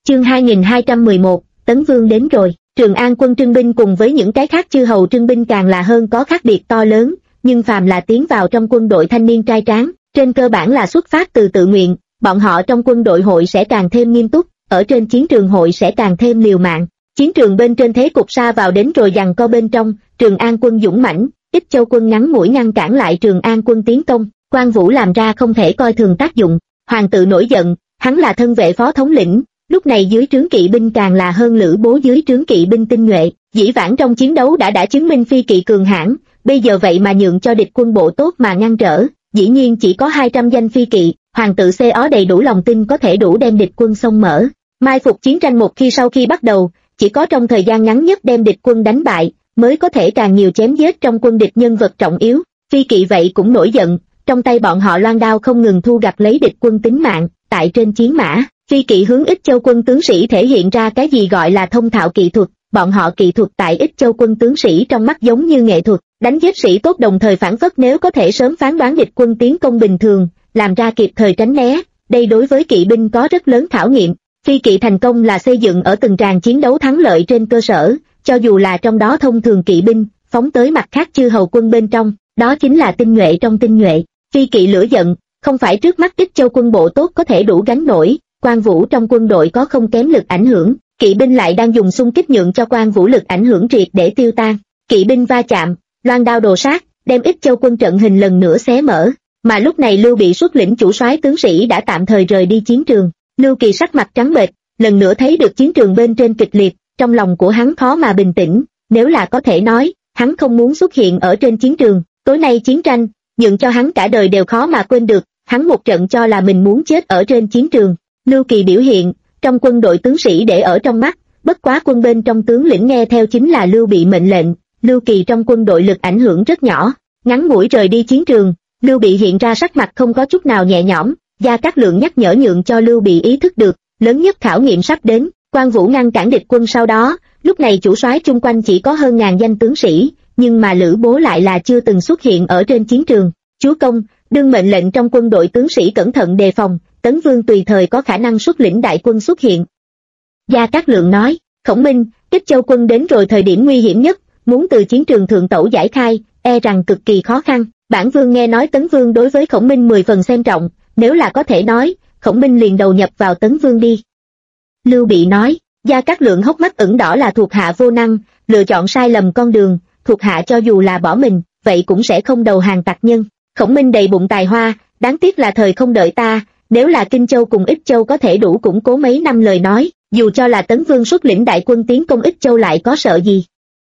Chương 2211, Tấn Vương đến rồi. Trường An quân trưng binh cùng với những cái khác chư hầu trưng binh càng là hơn có khác biệt to lớn, nhưng phàm là tiến vào trong quân đội thanh niên trai tráng, trên cơ bản là xuất phát từ tự nguyện, bọn họ trong quân đội hội sẽ càng thêm nghiêm túc, ở trên chiến trường hội sẽ càng thêm liều mạng. Chiến trường bên trên thế cục sa vào đến rồi giằng co bên trong, Trường An quân dũng mãnh, Ích Châu quân ngắn mũi ngăn cản lại Trường An quân tiến công, Quan Vũ làm ra không thể coi thường tác dụng. Hoàng tự nổi giận, hắn là thân vệ phó thống lĩnh, lúc này dưới trướng kỵ binh càng là hơn Lữ Bố dưới trướng kỵ binh tinh nhuệ, dĩ vãng trong chiến đấu đã chứng minh phi kỵ cường hãn, bây giờ vậy mà nhượng cho địch quân bộ tốt mà ngăn trở, dĩ nhiên chỉ có 200 danh phi kỵ, hoàng tự có đầy đủ lòng tin có thể đủ đem địch quân xông mở. Mai phục chiến tranh một khi sau khi bắt đầu, chỉ có trong thời gian ngắn nhất đem địch quân đánh bại, mới có thể càng nhiều chém giết trong quân địch nhân vật trọng yếu. Phi kỵ vậy cũng nổi giận, trong tay bọn họ loan đao không ngừng thu gặt lấy địch quân tính mạng, tại trên chiến mã, phi kỵ hướng Ích Châu quân tướng sĩ thể hiện ra cái gì gọi là thông thạo kỹ thuật, bọn họ kỹ thuật tại Ích Châu quân tướng sĩ trong mắt giống như nghệ thuật, đánh giết sĩ tốt đồng thời phản phất nếu có thể sớm phán đoán địch quân tiến công bình thường, làm ra kịp thời tránh né, đây đối với kỵ binh có rất lớn khảo nghiệm. Phi kỵ thành công là xây dựng ở từng tràng chiến đấu thắng lợi trên cơ sở, cho dù là trong đó thông thường kỵ binh, phóng tới mặt khác chư hầu quân bên trong, đó chính là tinh nhuệ trong tinh nhuệ. Phi kỵ lửa giận, không phải trước mắt Ích Châu quân bộ tốt có thể đủ gánh nổi, Quan Vũ trong quân đội có không kém lực ảnh hưởng, kỵ binh lại đang dùng xung kích nhượng cho Quan Vũ lực ảnh hưởng triệt để tiêu tan. Kỵ binh va chạm, loan đao đồ sát, đem Ích Châu quân trận hình lần nữa xé mở, mà lúc này Lưu Bị xuất lĩnh chủ soái tướng sĩ đã tạm thời rời đi chiến trường. Lưu Kỳ sắc mặt trắng bệch, lần nữa thấy được chiến trường bên trên kịch liệt, trong lòng của hắn khó mà bình tĩnh, nếu là có thể nói, hắn không muốn xuất hiện ở trên chiến trường, tối nay chiến tranh, nhượng cho hắn cả đời đều khó mà quên được, hắn một trận cho là mình muốn chết ở trên chiến trường. Lưu Kỳ biểu hiện, trong quân đội tướng sĩ để ở trong mắt, bất quá quân bên trong tướng lĩnh nghe theo chính là Lưu Bị mệnh lệnh, Lưu Kỳ trong quân đội lực ảnh hưởng rất nhỏ, ngắn ngủi rời đi chiến trường, Lưu Bị hiện ra sắc mặt không có chút nào nhẹ nhõm, Gia Cát Lượng nhắc nhở nhượng cho Lưu Bị ý thức được, lớn nhất khảo nghiệm sắp đến, Quan Vũ ngăn cản địch quân sau đó, lúc này chủ soái chung quanh chỉ có hơn ngàn danh tướng sĩ, nhưng mà Lữ Bố lại là chưa từng xuất hiện ở trên chiến trường. Chúa công, đương mệnh lệnh trong quân đội tướng sĩ cẩn thận đề phòng, Tấn Vương tùy thời có khả năng xuất lĩnh đại quân xuất hiện. Gia Cát Lượng nói, Khổng Minh, Ích Châu quân đến rồi thời điểm nguy hiểm nhất, muốn từ chiến trường thượng tẩu giải khai, e rằng cực kỳ khó khăn. Bản Vương nghe nói Tấn Vương đối với Khổng Minh 10 phần xem trọng, nếu là có thể nói, Khổng Minh liền đầu nhập vào Tấn Vương đi. Lưu Bị nói, Gia Cát Lượng hốc mắt ửng đỏ là thuộc hạ vô năng, lựa chọn sai lầm con đường, thuộc hạ cho dù là bỏ mình, vậy cũng sẽ không đầu hàng tặc nhân. Khổng Minh đầy bụng tài hoa, đáng tiếc là thời không đợi ta, nếu là Kinh Châu cùng Ích Châu có thể đủ củng cố mấy năm lời nói, dù cho là Tấn Vương xuất lĩnh đại quân tiến công Ích Châu lại có sợ gì.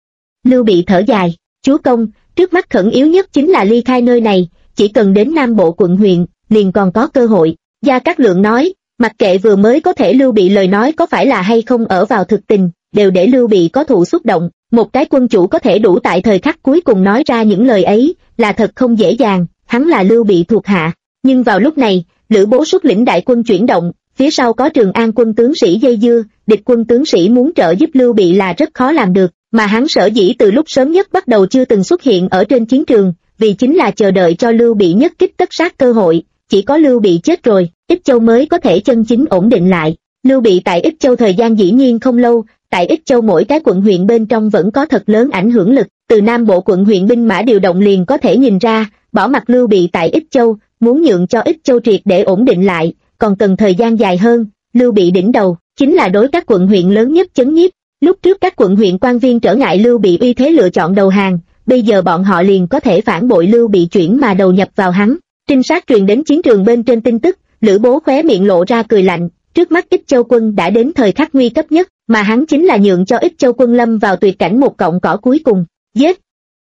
Lưu Bị thở dài, chúa công, trước mắt khẩn yếu nhất chính là ly khai nơi này, chỉ cần đến Nam Bộ quận huyện, liền còn có cơ hội. Gia Cát Lượng nói, mặc kệ vừa mới có thể Lưu Bị lời nói có phải là hay không ở vào thực tình, đều để Lưu Bị có thụ xúc động, một cái quân chủ có thể đủ tại thời khắc cuối cùng nói ra những lời ấy, là thật không dễ dàng, hắn là Lưu Bị thuộc hạ. Nhưng vào lúc này, Lữ Bố xuất lĩnh đại quân chuyển động, phía sau có Trường An quân tướng sĩ dây dưa, địch quân tướng sĩ muốn trợ giúp Lưu Bị là rất khó làm được, mà hắn sở dĩ từ lúc sớm nhất bắt đầu chưa từng xuất hiện ở trên chiến trường, vì chính là chờ đợi cho Lưu Bị nhất kích tất sát cơ hội, chỉ có Lưu Bị chết rồi, Ích Châu mới có thể chân chính ổn định lại. Lưu Bị tại Ích Châu thời gian dĩ nhiên không lâu, tại Ích Châu mỗi cái quận huyện bên trong vẫn có thật lớn ảnh hưởng lực, từ Nam Bộ quận huyện binh mã điều động liền có thể nhìn ra, bỏ mặc Lưu Bị tại Ích Châu, muốn nhượng cho Ích Châu triệt để ổn định lại, còn cần thời gian dài hơn. Lưu Bị đỉnh đầu, chính là đối các quận huyện lớn nhất chấn nhiếp. Lúc trước các quận huyện quan viên trở ngại Lưu Bị uy thế lựa chọn đầu hàng, bây giờ bọn họ liền có thể phản bội Lưu Bị chuyển mà đầu nhập vào hắn. Trinh sát truyền đến chiến trường bên trên tin tức, Lữ Bố khóe miệng lộ ra cười lạnh, trước mắt Ích Châu quân đã đến thời khắc nguy cấp nhất, mà hắn chính là nhượng cho Ích Châu quân lâm vào tuyệt cảnh một cọng cỏ cuối cùng. Giết!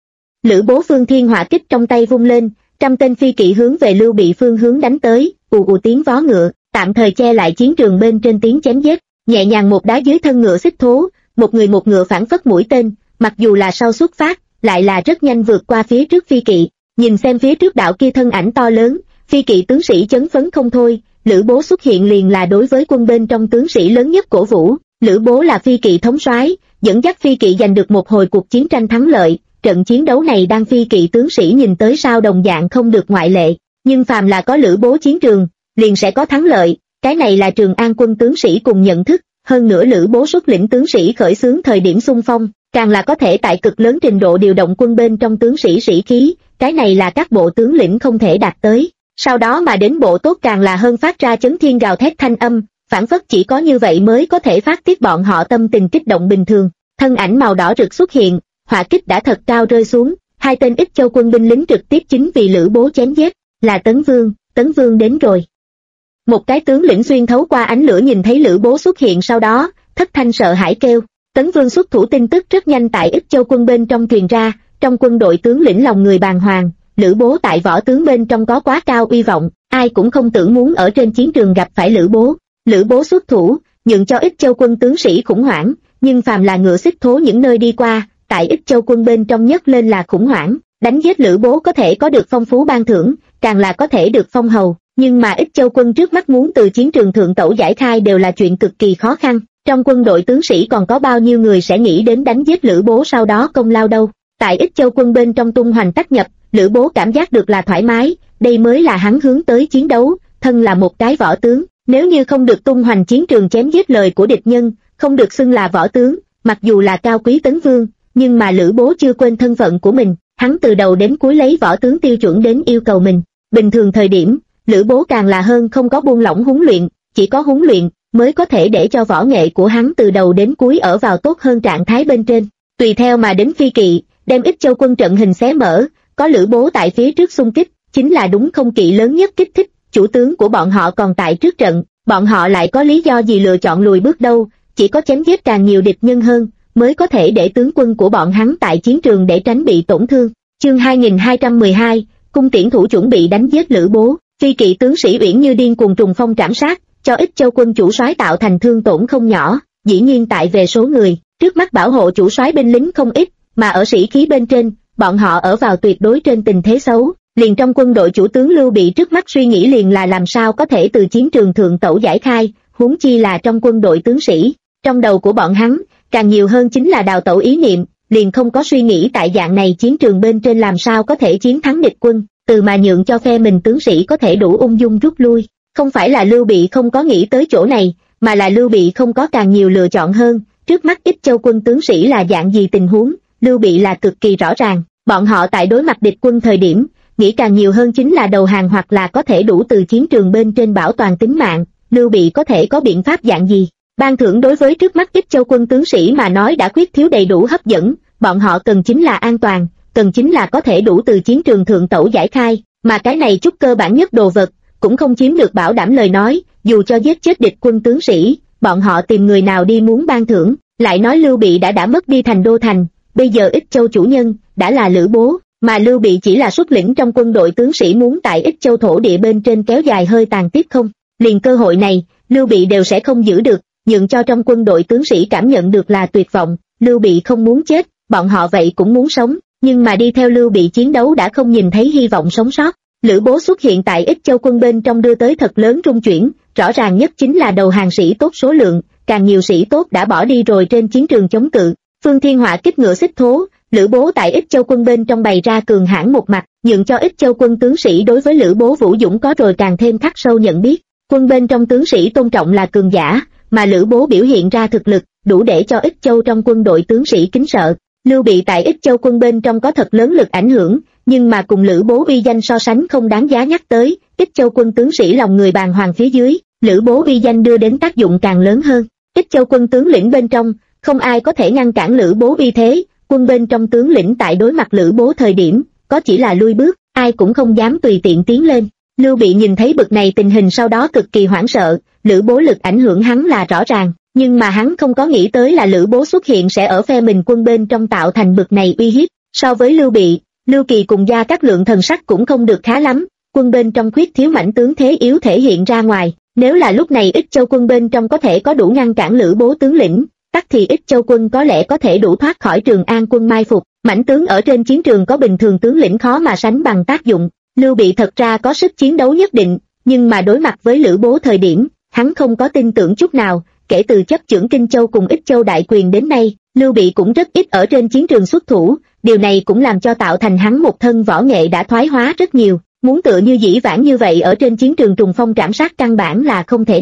Lữ Bố phương thiên hỏa kích trong tay vung lên, 100 tên phi kỵ hướng về Lưu Bị phương hướng đánh tới, ù ù tiếng vó ngựa, tạm thời che lại chiến trường bên trên tiếng chém giết, nhẹ nhàng một đá dưới thân ngựa xích thố, một người một ngựa phản phất mũi tên, mặc dù là sau xuất phát, lại là rất nhanh vượt qua phía trước phi kỵ. Nhìn xem phía trước đạo kia thân ảnh to lớn, phi kỵ tướng sĩ chấn phấn không thôi, Lữ Bố xuất hiện liền là đối với quân bên trong tướng sĩ lớn nhất cổ vũ. Lữ Bố là phi kỵ thống soái, dẫn dắt phi kỵ giành được một hồi cuộc chiến tranh thắng lợi, trận chiến đấu này đang phi kỵ tướng sĩ nhìn tới sao đồng dạng không được ngoại lệ, nhưng phàm là có Lữ Bố chiến trường, liền sẽ có thắng lợi, cái này là Trường An quân tướng sĩ cùng nhận thức, hơn nữa Lữ Bố xuất lĩnh tướng sĩ khởi xướng thời điểm xung phong, càng là có thể tại cực lớn trình độ điều động quân bên trong tướng sĩ sĩ khí, cái này là các bộ tướng lĩnh không thể đạt tới. Sau đó mà đến bộ tốt càng là hơn phát ra chấn thiên gào thét thanh âm, phản phất chỉ có như vậy mới có thể phát tiết bọn họ tâm tình kích động bình thường. Thân ảnh màu đỏ rực xuất hiện, hỏa kích đã thật cao rơi xuống, hai tên Ích Châu quân binh lính trực tiếp chính vì Lữ Bố chém giết, là Tấn Vương đến rồi. Một cái tướng lĩnh xuyên thấu qua ánh lửa nhìn thấy Lữ Bố xuất hiện, sau đó thất thanh sợ hãi kêu. Tấn Vương xuất thủ tin tức rất nhanh tại Ích Châu quân bên trong truyền ra, trong quân đội tướng lĩnh lòng người bàng hoàng, Lữ Bố tại võ tướng bên trong có quá cao uy vọng, ai cũng không tưởng muốn ở trên chiến trường gặp phải Lữ Bố. Lữ Bố xuất thủ, nhượng cho Ích Châu quân tướng sĩ khủng hoảng, nhưng phàm là ngựa xích thố những nơi đi qua, tại Ích Châu quân bên trong nhất lên là khủng hoảng, đánh giết Lữ Bố có thể có được phong phú ban thưởng, càng là có thể được phong hầu, nhưng mà Ích Châu quân trước mắt muốn từ chiến trường thượng tẩu giải khai đều là chuyện cực kỳ khó khăn. Trong quân đội tướng sĩ còn có bao nhiêu người sẽ nghĩ đến đánh giết Lữ Bố sau đó công lao đâu. Tại Ích Châu quân bên trong tung hoành tác nhập, Lữ Bố cảm giác được là thoải mái, đây mới là hắn hướng tới chiến đấu, thân là một cái võ tướng, nếu như không được tung hoành chiến trường chém giết lời của địch nhân, không được xưng là võ tướng, mặc dù là cao quý Tấn Vương, nhưng mà Lữ Bố chưa quên thân phận của mình, hắn từ đầu đến cuối lấy võ tướng tiêu chuẩn đến yêu cầu mình. Bình thường thời điểm, Lữ Bố càng là hơn không có buông lỏng huấn luyện, chỉ có huấn luyện mới có thể để cho võ nghệ của hắn từ đầu đến cuối ở vào tốt hơn trạng thái bên trên. Tùy theo mà đến phi kỵ, đem Ích Châu quân trận hình xé mở, có Lữ Bố tại phía trước xung kích, chính là đúng không kỵ lớn nhất kích thích, chủ tướng của bọn họ còn tại trước trận, bọn họ lại có lý do gì lựa chọn lùi bước đâu, chỉ có chém giết càng nhiều địch nhân hơn, mới có thể để tướng quân của bọn hắn tại chiến trường để tránh bị tổn thương. Chương 2212, cung tiễn thủ chuẩn bị đánh giết Lữ Bố, phi kỵ tướng sĩ uyển như điên cuồng trùng phong trảm sát, cho Ích Châu quân chủ soái tạo thành thương tổn không nhỏ, dĩ nhiên tại về số người, trước mắt bảo hộ chủ soái binh lính không ít, mà ở sĩ khí bên trên, bọn họ ở vào tuyệt đối trên tình thế xấu, liền trong quân đội chủ tướng Lưu Bị trước mắt suy nghĩ liền là làm sao có thể từ chiến trường thượng tẩu giải khai, huống chi là trong quân đội tướng sĩ, trong đầu của bọn hắn, càng nhiều hơn chính là đào tẩu ý niệm, liền không có suy nghĩ tại dạng này chiến trường bên trên làm sao có thể chiến thắng địch quân, từ mà nhượng cho phe mình tướng sĩ có thể đủ ung dung rút lui. Không phải là Lưu Bị không có nghĩ tới chỗ này, mà là Lưu Bị không có càng nhiều lựa chọn hơn, trước mắt Ích Châu quân tướng sĩ là dạng gì tình huống, Lưu Bị là cực kỳ rõ ràng, bọn họ tại đối mặt địch quân thời điểm, nghĩ càng nhiều hơn chính là đầu hàng hoặc là có thể đủ từ chiến trường bên trên bảo toàn tính mạng, Lưu Bị có thể có biện pháp dạng gì. Ban thưởng đối với trước mắt Ích Châu quân tướng sĩ mà nói đã khuyết thiếu đầy đủ hấp dẫn, bọn họ cần chính là an toàn, cần chính là có thể đủ từ chiến trường thượng tẩu giải khai, mà cái này chút cơ bản nhất đồ vật, cũng không chiếm được bảo đảm lời nói, dù cho giết chết địch quân tướng sĩ, bọn họ tìm người nào đi muốn ban thưởng, lại nói Lưu Bị đã mất đi thành đô thành, bây giờ Ích Châu chủ nhân, đã là Lữ Bố, mà Lưu Bị chỉ là xuất lĩnh trong quân đội tướng sĩ muốn tại Ích Châu thổ địa bên trên kéo dài hơi tàn tiếp không, liền cơ hội này, Lưu Bị đều sẽ không giữ được, nhượng cho trong quân đội tướng sĩ cảm nhận được là tuyệt vọng, Lưu Bị không muốn chết, bọn họ vậy cũng muốn sống, nhưng mà đi theo Lưu Bị chiến đấu đã không nhìn thấy hy vọng sống sót. Lữ Bố xuất hiện tại Ích Châu quân bên trong đưa tới thật lớn rung chuyển, rõ ràng nhất chính là đầu hàng sĩ tốt số lượng, càng nhiều sĩ tốt đã bỏ đi rồi trên chiến trường chống cự. Phương Thiên Họa kích ngựa xích thố, Lữ Bố tại Ích Châu quân bên trong bày ra cường hãn một mặt, nhượng cho Ích Châu quân tướng sĩ đối với Lữ Bố vũ dũng có rồi càng thêm khắc sâu nhận biết. Quân bên trong tướng sĩ tôn trọng là cường giả, mà Lữ Bố biểu hiện ra thực lực, đủ để cho Ích Châu trong quân đội tướng sĩ kính sợ. Lưu Bị tại Ích Châu quân bên trong có thật lớn lực ảnh hưởng, nhưng mà cùng Lữ Bố uy danh so sánh không đáng giá nhắc tới, Ích Châu quân tướng sĩ lòng người bàng hoàng phía dưới, Lữ Bố uy danh đưa đến tác dụng càng lớn hơn. Ích Châu quân tướng lĩnh bên trong, không ai có thể ngăn cản Lữ Bố uy thế, quân bên trong tướng lĩnh tại đối mặt Lữ Bố thời điểm, có chỉ là lui bước, ai cũng không dám tùy tiện tiến lên. Lưu Bị nhìn thấy bực này tình hình sau đó cực kỳ hoảng sợ, Lữ Bố lực ảnh hưởng hắn là rõ ràng, nhưng mà hắn không có nghĩ tới là Lữ Bố xuất hiện sẽ ở phe mình quân bên trong tạo thành bực này uy hiếp. So với Lưu Bị, Lưu Kỳ cùng Gia Cát Lượng thần sắc cũng không được khá lắm, quân bên trong khuyết thiếu mãnh tướng thế yếu thể hiện ra ngoài, nếu là lúc này Ích Châu quân bên trong có thể có đủ ngăn cản Lữ Bố tướng lĩnh, tắc thì Ích Châu quân có lẽ có thể đủ thoát khỏi Trường An quân mai phục, mãnh tướng ở trên chiến trường có bình thường tướng lĩnh khó mà sánh bằng tác dụng. Lưu Bị thật ra có sức chiến đấu nhất định, nhưng mà đối mặt với Lữ Bố thời điểm, hắn không có tin tưởng chút nào, kể từ chấp chưởng Kinh Châu cùng Ích Châu đại quyền đến nay, Lưu Bị cũng rất ít ở trên chiến trường xuất thủ, điều này cũng làm cho tạo thành hắn một thân võ nghệ đã thoái hóa rất nhiều, muốn tựa như dĩ vãng như vậy ở trên chiến trường trùng phong trảm sát căn bản là không thể nào.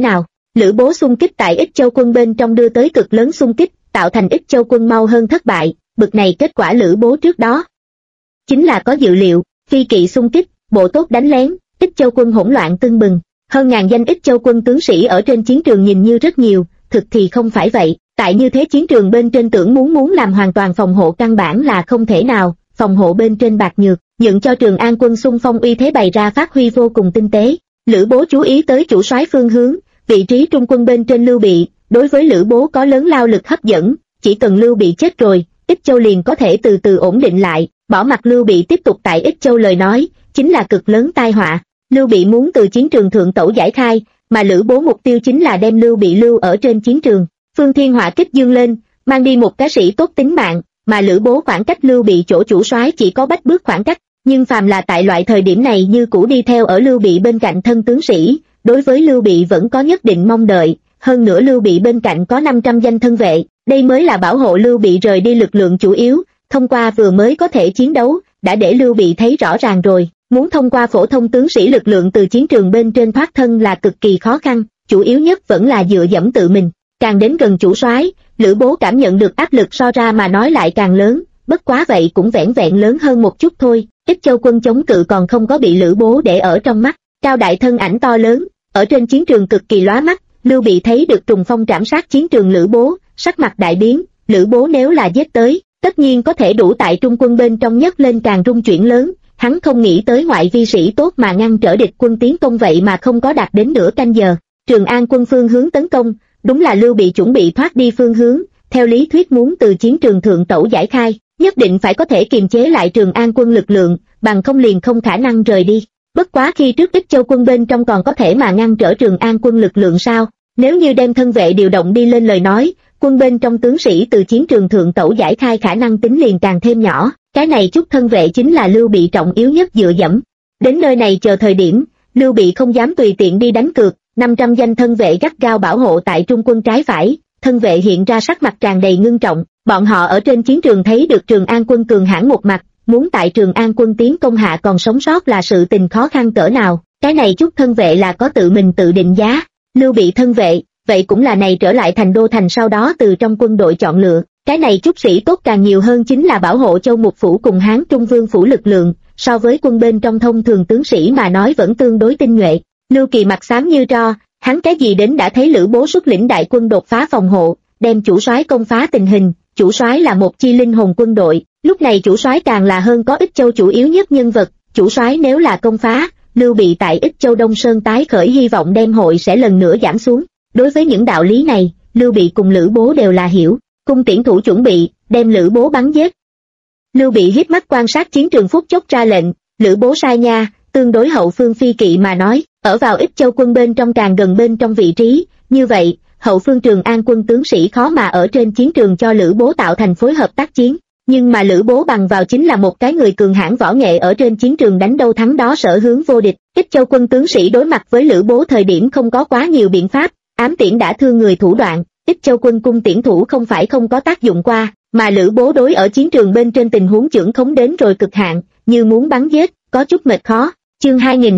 Lữ Bố xung kích tại Ích Châu quân bên trong đưa tới cực lớn xung kích, tạo thành Ích Châu quân mau hơn thất bại, bực này kết quả Lữ Bố trước đó chính là có dự liệu, phi kỵ xung kích, bộ tốt đánh lén, Ích Châu quân hỗn loạn tưng bừng, hơn ngàn danh Ích Châu quân tướng sĩ ở trên chiến trường nhìn như rất nhiều, thực thì không phải vậy, tại như thế chiến trường bên trên tưởng muốn làm hoàn toàn phòng hộ căn bản là không thể nào, phòng hộ bên trên bạc nhược, dựng cho Trường An quân xung phong uy thế bày ra phát huy vô cùng tinh tế. Lữ Bố chú ý tới chủ soái phương hướng, vị trí trung quân bên trên Lưu Bị, đối với Lữ Bố có lớn lao lực hấp dẫn, chỉ cần Lưu Bị chết rồi, Ích Châu liền có thể từ từ ổn định lại, bỏ mặc Lưu Bị tiếp tục tại Ích Châu lời nói, chính là cực lớn tai họa. Lưu Bị muốn từ chiến trường thượng tẩu giải khai, mà Lữ Bố mục tiêu chính là đem Lưu Bị lưu ở trên chiến trường. Phương Thiên hỏa kích dương lên, mang đi một cái sĩ tốt tính mạng, mà Lữ Bố khoảng cách Lưu Bị chỗ chủ soái chỉ có bách bước khoảng cách, nhưng phàm là tại loại thời điểm này như cũ đi theo ở Lưu Bị bên cạnh thân tướng sĩ, đối với Lưu Bị vẫn có nhất định mong đợi, hơn nữa Lưu Bị bên cạnh có 500 danh thân vệ, đây mới là bảo hộ Lưu Bị rời đi lực lượng chủ yếu, thông qua vừa mới có thể chiến đấu, đã để Lưu Bị thấy rõ ràng rồi, muốn thông qua phổ thông tướng sĩ lực lượng từ chiến trường bên trên thoát thân là cực kỳ khó khăn, chủ yếu nhất vẫn là dựa dẫm tự mình. Càng đến gần chủ soái, Lữ Bố cảm nhận được áp lực so ra mà nói lại càng lớn, bất quá vậy cũng vẻn vẹn lớn hơn một chút thôi. Ích Châu quân chống cự còn không có bị Lữ Bố để ở trong mắt, cao đại thân ảnh to lớn, ở trên chiến trường cực kỳ lóa mắt. Lưu Bị thấy được trùng phong trảm sát chiến trường Lữ Bố, sắc mặt đại biến, Lữ Bố nếu là giết tới, tất nhiên có thể đủ tại trung quân bên trong nhấc lên càng rung chuyển lớn, hắn không nghĩ tới ngoại vi sĩ tốt mà ngăn trở địch quân tiến công vậy mà không có đạt đến nửa canh giờ. Trường An quân phương hướng tấn công, đúng là Lưu Bị chuẩn bị thoát đi phương hướng, theo lý thuyết muốn từ chiến trường thượng tẩu giải khai, nhất định phải có thể kiềm chế lại Trường An quân lực lượng, bằng không liền không khả năng rời đi. Bất quá khi trước Ích Châu quân bên trong còn có thể mà ngăn trở Trường An quân lực lượng sao? Nếu như đem thân vệ điều động đi lên lời nói, quân bên trong tướng sĩ từ chiến trường thượng tẩu giải khai khả năng tính liền càng thêm nhỏ, cái này chút thân vệ chính là Lưu Bị trọng yếu nhất dựa dẫm. Đến nơi này chờ thời điểm, Lưu Bị không dám tùy tiện đi đánh cược, 500 danh thân vệ gắt gao bảo hộ tại trung quân trái phải, thân vệ hiện ra sắc mặt tràn đầy ngưng trọng, bọn họ ở trên chiến trường thấy được Trường An quân cường hãn một mặt, muốn tại Trường An quân tiến công hạ còn sống sót là sự tình khó khăn cỡ nào, cái này chút thân vệ là có tự mình tự định giá. Lưu Bị thân vệ, vậy cũng là này trở lại thành đô thành sau đó từ trong quân đội chọn lựa, cái này chút sĩ tốt càng nhiều hơn chính là bảo hộ Châu Mục phủ cùng Hán Trung Vương phủ lực lượng, so với quân bên trong thông thường tướng sĩ mà nói vẫn tương đối tinh nhuệ. Lưu Kỳ mặt xám như tro, hắn cái gì đến đã thấy Lữ Bố xuất lĩnh đại quân đột phá phòng hộ, đem chủ soái công phá tình hình, chủ soái là một chi linh hồn quân đội, lúc này chủ soái càng là hơn có Ích Châu chủ yếu nhất nhân vật, chủ soái nếu là công phá, Lưu Bị tại Ích Châu Đông Sơn tái khởi hy vọng đem hội sẽ lần nữa giảm xuống. Đối với những đạo lý này, Lưu Bị cùng Lữ Bố đều là hiểu, cung tiễn thủ chuẩn bị, đem Lữ Bố bắn giết. Lưu Bị híp mắt quan sát chiến trường phút chốc ra lệnh, Lữ Bố sai nha, tương đối hậu phương phi kỵ mà nói, ở vào Ích Châu quân bên trong càng gần bên trong vị trí, như vậy, hậu phương Trường An quân tướng sĩ khó mà ở trên chiến trường cho Lữ Bố tạo thành phối hợp tác chiến, nhưng mà Lữ Bố bằng vào chính là một cái người cường hãn võ nghệ ở trên chiến trường đánh đâu thắng đó sở hướng vô địch. Ích Châu quân tướng sĩ đối mặt với Lữ Bố thời điểm không có quá nhiều biện pháp, ám tiễn đã thương người thủ đoạn, Ích Châu quân cung tiễn thủ không phải không có tác dụng qua, mà Lữ Bố đối ở chiến trường bên trên tình huống chưởng khống đến rồi cực hạn, như muốn bắn giết, có chút mệt khó. Chương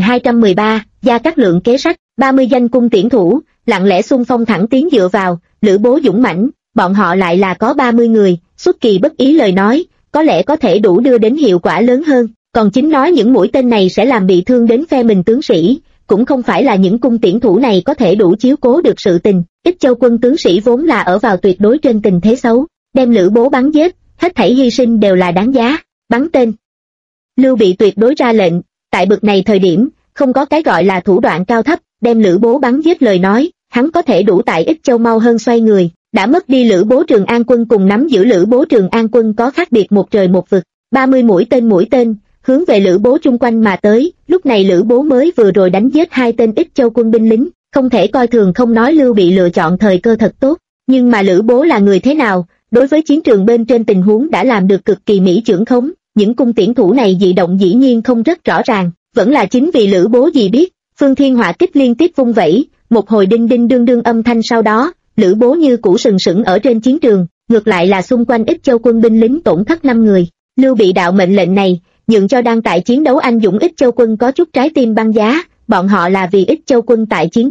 2213, Gia Cát Lượng kế sách, 30 danh cung tiễn thủ, lặng lẽ xung phong thẳng tiến dựa vào, Lữ Bố dũng mãnh, bọn họ lại là có 30 người, xuất kỳ bất ý lời nói, có lẽ có thể đủ đưa đến hiệu quả lớn hơn, còn chính nói những mũi tên này sẽ làm bị thương đến phe mình tướng sĩ, cũng không phải là những cung tiễn thủ này có thể đủ chiếu cố được sự tình. Ích Châu quân tướng sĩ vốn là ở vào tuyệt đối trên tình thế xấu, đem Lữ Bố bắn giết, hết thảy hy sinh đều là đáng giá. Bắn tên. Lưu Bị tuyệt đối ra lệnh, tại bực này thời điểm, không có cái gọi là thủ đoạn cao thấp, đem Lữ Bố bắn giết lời nói, hắn có thể đủ tại Ích Châu mau hơn xoay người, đã mất đi Lữ Bố Trường An quân cùng nắm giữ Lữ Bố Trường An quân có khác biệt một trời một vực, 30 mũi tên, hướng về Lữ Bố chung quanh mà tới, lúc này Lữ Bố mới vừa rồi đánh giết 2 tên Ích Châu quân binh lính, không thể coi thường không nói Lưu Bị lựa chọn thời cơ thật tốt, nhưng mà Lữ Bố là người thế nào, đối với chiến trường bên trên tình huống đã làm được cực kỳ mỹ chưởng khống, những cung tiễn thủ này dị động dĩ nhiên không rất rõ ràng, vẫn là chính vì Lữ Bố gì biết, Phương Thiên hỏa kích liên tiếp vung vẩy, một hồi đinh đinh đương đương âm thanh sau đó, Lữ Bố như cũ sừng sững ở trên chiến trường, ngược lại là xung quanh Ích Châu quân binh lính tổn thất 5 người. Lưu Bị đạo mệnh lệnh này, nhượng cho đang tại chiến đấu anh dũng Ích Châu quân có chút trái tim băng giá, bọn họ là vì Ích Châu quân tại chiến đấu,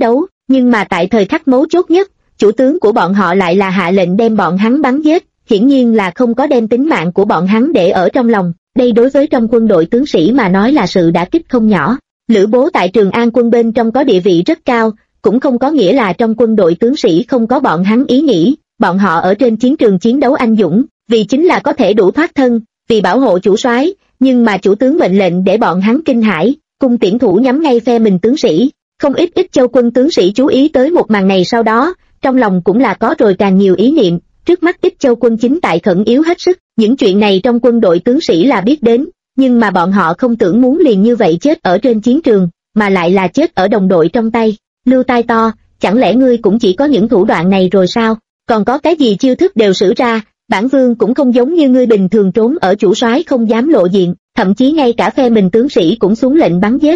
nhưng mà tại thời khắc mấu chốt nhất, chủ tướng của bọn họ lại là hạ lệnh đem bọn hắn bắn giết, hiển nhiên là không có đem tính mạng của bọn hắn để ở trong lòng. Đây đối với trong quân đội tướng sĩ mà nói là sự đả kích không nhỏ. Lữ Bố tại Trường An quân bên trong có địa vị rất cao, cũng không có nghĩa là trong quân đội tướng sĩ không có bọn hắn ý nghĩ, bọn họ ở trên chiến trường chiến đấu anh dũng, vì chính là có thể đủ thoát thân, vì bảo hộ chủ soái, nhưng mà chủ tướng mệnh lệnh để bọn hắn kinh hãi, cung tiễn thủ nhắm ngay phe mình tướng sĩ. Không ít Ích Châu quân tướng sĩ chú ý tới một màn này, sau đó, trong lòng cũng là có rồi càng nhiều ý niệm. Trước mắt Ích Châu quân chính tại khẩn yếu hết sức, những chuyện này trong quân đội tướng sĩ là biết đến, nhưng mà bọn họ không tưởng muốn liền như vậy chết ở trên chiến trường, mà lại là chết ở đồng đội trong tay. Lưu Tai To, chẳng lẽ ngươi cũng chỉ có những thủ đoạn này rồi sao? Còn có cái gì chiêu thức đều sử ra, bản vương cũng không giống như ngươi bình thường trốn ở chủ soái không dám lộ diện, thậm chí ngay cả phe mình tướng sĩ cũng xuống lệnh bắn giết.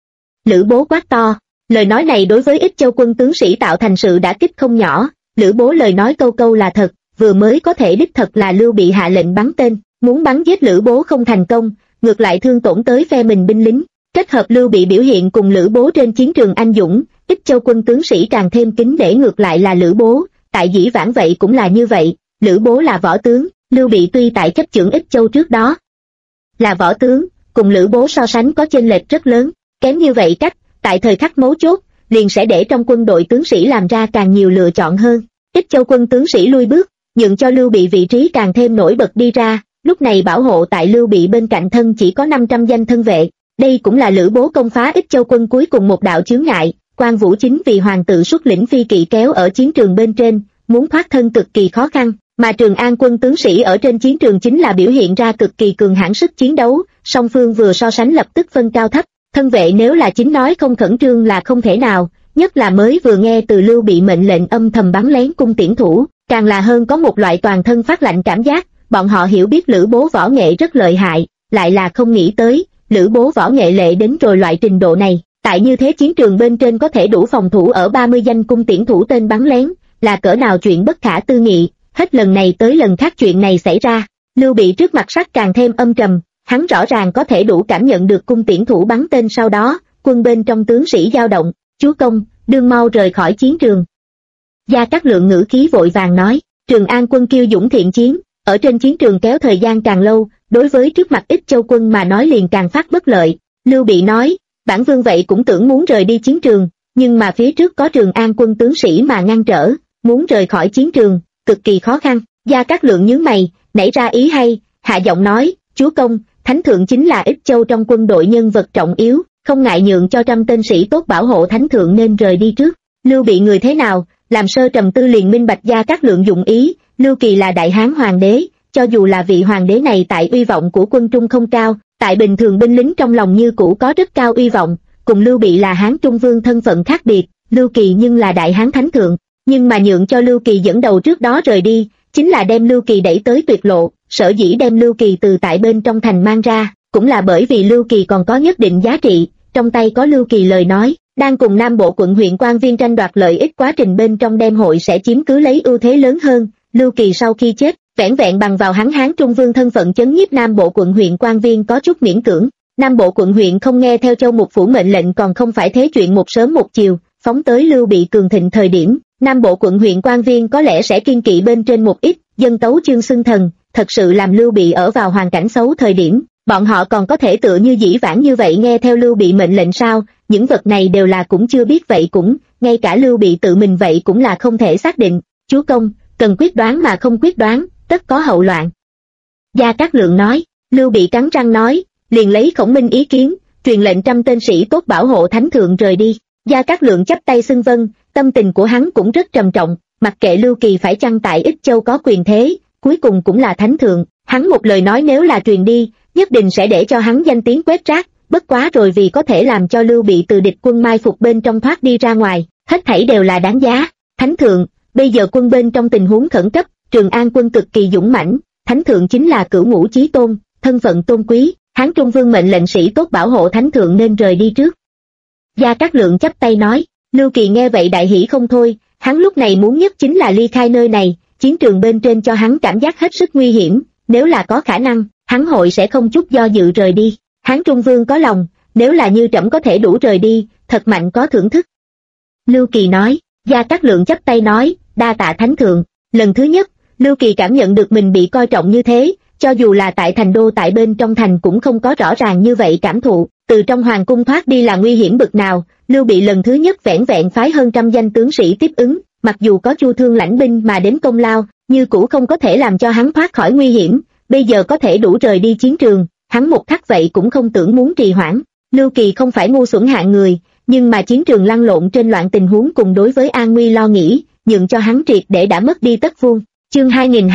Lữ Bố quát to, lời nói này đối với Ích Châu quân tướng sĩ tạo thành sự đả kích không nhỏ. Lữ Bố lời nói câu câu là thật, vừa mới có thể đích thật là Lưu bị hạ lệnh bắn tên, muốn bắn giết Lữ Bố không thành công, ngược lại thương tổn tới phe mình binh lính. Kết hợp Lưu bị biểu hiện cùng Lữ Bố trên chiến trường anh dũng, Ích Châu quân tướng sĩ càng thêm kính nể ngược lại là Lữ Bố, tại dĩ vãng vậy cũng là như vậy, Lữ Bố là võ tướng, Lưu bị tuy tại chấp chưởng Ích Châu trước đó là võ tướng, cùng Lữ Bố so sánh có chênh lệch rất lớn, kém như vậy cách, tại thời khắc mấu chốt, liền sẽ để trong quân đội tướng sĩ làm ra càng nhiều lựa chọn hơn. Ích Châu quân tướng sĩ lui bước, nhượng cho Lưu bị vị trí càng thêm nổi bật đi ra, lúc này bảo hộ tại Lưu bị bên cạnh thân chỉ có 500 danh thân vệ. Đây cũng là Lữ Bố công phá Ích Châu quân cuối cùng một đạo chướng ngại. Quan Vũ chính vì hoàng tự xuất lĩnh phi kỵ kéo ở chiến trường bên trên, muốn thoát thân cực kỳ khó khăn, mà Trường An quân tướng sĩ ở trên chiến trường chính là biểu hiện ra cực kỳ cường hãn sức chiến đấu, song phương vừa so sánh lập tức phân cao thấp. Thân vệ nếu là chính nói không khẩn trương là không thể nào, nhất là mới vừa nghe từ Lưu bị mệnh lệnh âm thầm bắn lén cung tiễn thủ, càng là hơn có một loại toàn thân phát lạnh cảm giác. Bọn họ hiểu biết Lữ Bố võ nghệ rất lợi hại, lại là không nghĩ tới Lữ Bố võ nghệ lệ đến rồi loại trình độ này, tại như thế chiến trường bên trên có thể đủ phòng thủ ở 30 danh cung tiễn thủ tên bắn lén, là cỡ nào chuyện bất khả tư nghị. Hết lần này tới lần khác chuyện này xảy ra, Lưu bị trước mặt sắc càng thêm âm trầm, hắn rõ ràng có thể đủ cảm nhận được cung tiễn thủ bắn tên, sau đó quân bên trong tướng sĩ dao động, chúa công, đương mau rời khỏi chiến trường. Gia Cát Lượng ngữ khí vội vàng nói, Trường An quân kiêu dũng thiện chiến, ở trên chiến trường kéo thời gian càng lâu, đối với trước mặt Ích Châu quân mà nói liền càng phát bất lợi. Lưu bị nói, bản vương vậy cũng tưởng muốn rời đi chiến trường, nhưng mà phía trước có Trường An quân tướng sĩ mà ngăn trở, muốn rời khỏi chiến trường, cực kỳ khó khăn. Gia Cát Lượng nhướng mày, nảy ra ý hay, hạ giọng nói, chúa công, Thánh Thượng chính là Ích Châu trong quân đội nhân vật trọng yếu, không ngại nhượng cho 100 tên sĩ tốt bảo hộ Thánh Thượng nên rời đi trước. Lưu bị người thế nào, làm sơ trầm tư liền minh bạch Gia Cát Lượng dụng ý. Lưu Kỳ là Đại Hán hoàng đế, cho dù là vị hoàng đế này tại uy vọng của quân Trung không cao, tại bình thường binh lính trong lòng như cũ có rất cao uy vọng, cùng Lưu bị là Hán Trung vương thân phận khác biệt, Lưu Kỳ nhưng là Đại Hán Thánh Thượng, nhưng mà nhượng cho Lưu Kỳ dẫn đầu trước đó rời đi, chính là đem Lưu Kỳ đẩy tới tuyệt lộ. Sở dĩ đem Lưu Kỳ từ tại bên trong thành mang ra, cũng là bởi vì Lưu Kỳ còn có nhất định giá trị, trong tay có Lưu Kỳ lời nói, đang cùng Nam Bộ quận huyện quan viên tranh đoạt lợi ích quá trình bên trong đem hội sẽ chiếm cứ lấy ưu thế lớn hơn. Lưu Kỳ sau khi chết, vẻn vẹn bằng vào hắn Hán Trung vương thân phận chấn nhiếp Nam Bộ quận huyện quan viên có chút miễn cưỡng. Nam Bộ quận huyện không nghe theo Châu Mục Phủ mệnh lệnh còn không phải thế chuyện một sớm một chiều, phóng tới Lưu bị cường thịnh thời điểm, Nam Bộ quận huyện quan viên có lẽ sẽ kiên kỵ bên trên một ít, dân tấu chương xưng thần, thật sự làm Lưu bị ở vào hoàn cảnh xấu thời điểm, bọn họ còn có thể tựa như dĩ vãng như vậy nghe theo Lưu bị mệnh lệnh sao? Những vật này đều là cũng chưa biết, vậy cũng, ngay cả Lưu bị tự mình vậy cũng là không thể xác định. Chúa công, cần quyết đoán mà không quyết đoán, tất có hậu loạn. Gia Cát Lượng nói. Lưu bị cắn răng nói, liền lấy Khổng Minh ý kiến, truyền lệnh 100 tên sĩ tốt bảo hộ Thánh Thượng rời đi. Gia Cát Lượng chắp tay xưng vâng, tâm tình của hắn cũng rất trầm trọng, mặc kệ Lưu Kỳ phải chăng tại Ích Châu có quyền thế, cuối cùng cũng là Thánh Thượng, hắn một lời nói nếu là truyền đi, nhất định sẽ để cho hắn danh tiếng quét rác, bất quá rồi vì có thể làm cho Lưu bị từ địch quân mai phục bên trong thoát đi ra ngoài, hết thảy đều là đáng giá. Thánh Thượng, bây giờ quân bên trong tình huống khẩn cấp, Trường An quân cực kỳ dũng mãnh, Thánh Thượng chính là cửu ngũ chí tôn, thân phận tôn quý, Hán Trung vương mệnh lệnh sĩ tốt bảo hộ Thánh Thượng nên rời đi trước. Gia Cát Lượng chắp tay nói. Lưu Kỳ nghe vậy đại hỉ không thôi, hắn lúc này muốn nhất chính là ly khai nơi này, chiến trường bên trên cho hắn cảm giác hết sức nguy hiểm, nếu là có khả năng, hắn hội sẽ không chút do dự rời đi. Hán Trung vương có lòng, nếu là như trẫm có thể đủ rời đi, thật mạnh có thưởng thức. Lưu Kỳ nói. Gia Cát Lượng chắp tay nói, đa tạ thánh thượng. Lần thứ nhất, Lưu Kỳ cảm nhận được mình bị coi trọng như thế, cho dù là tại thành đô tại bên trong thành cũng không có rõ ràng như vậy cảm thụ. Từ trong hoàng cung thoát đi là nguy hiểm bực nào, Lưu Bị lần thứ nhất vẻn vẹn phái hơn trăm danh tướng sĩ tiếp ứng, mặc dù có Chu Thương lãnh binh mà đến công lao, như cũ không có thể làm cho hắn thoát khỏi nguy hiểm. Bây giờ có thể đủ rời đi chiến trường, hắn một khắc vậy cũng không tưởng muốn trì hoãn. Lưu Kỳ không phải ngu xuẩn hạng người, nhưng mà chiến trường lăn lộn trên loạn tình huống cùng đối với an nguy lo nghĩ, nhượng cho hắn triệt để đã mất đi tất vuông. Chương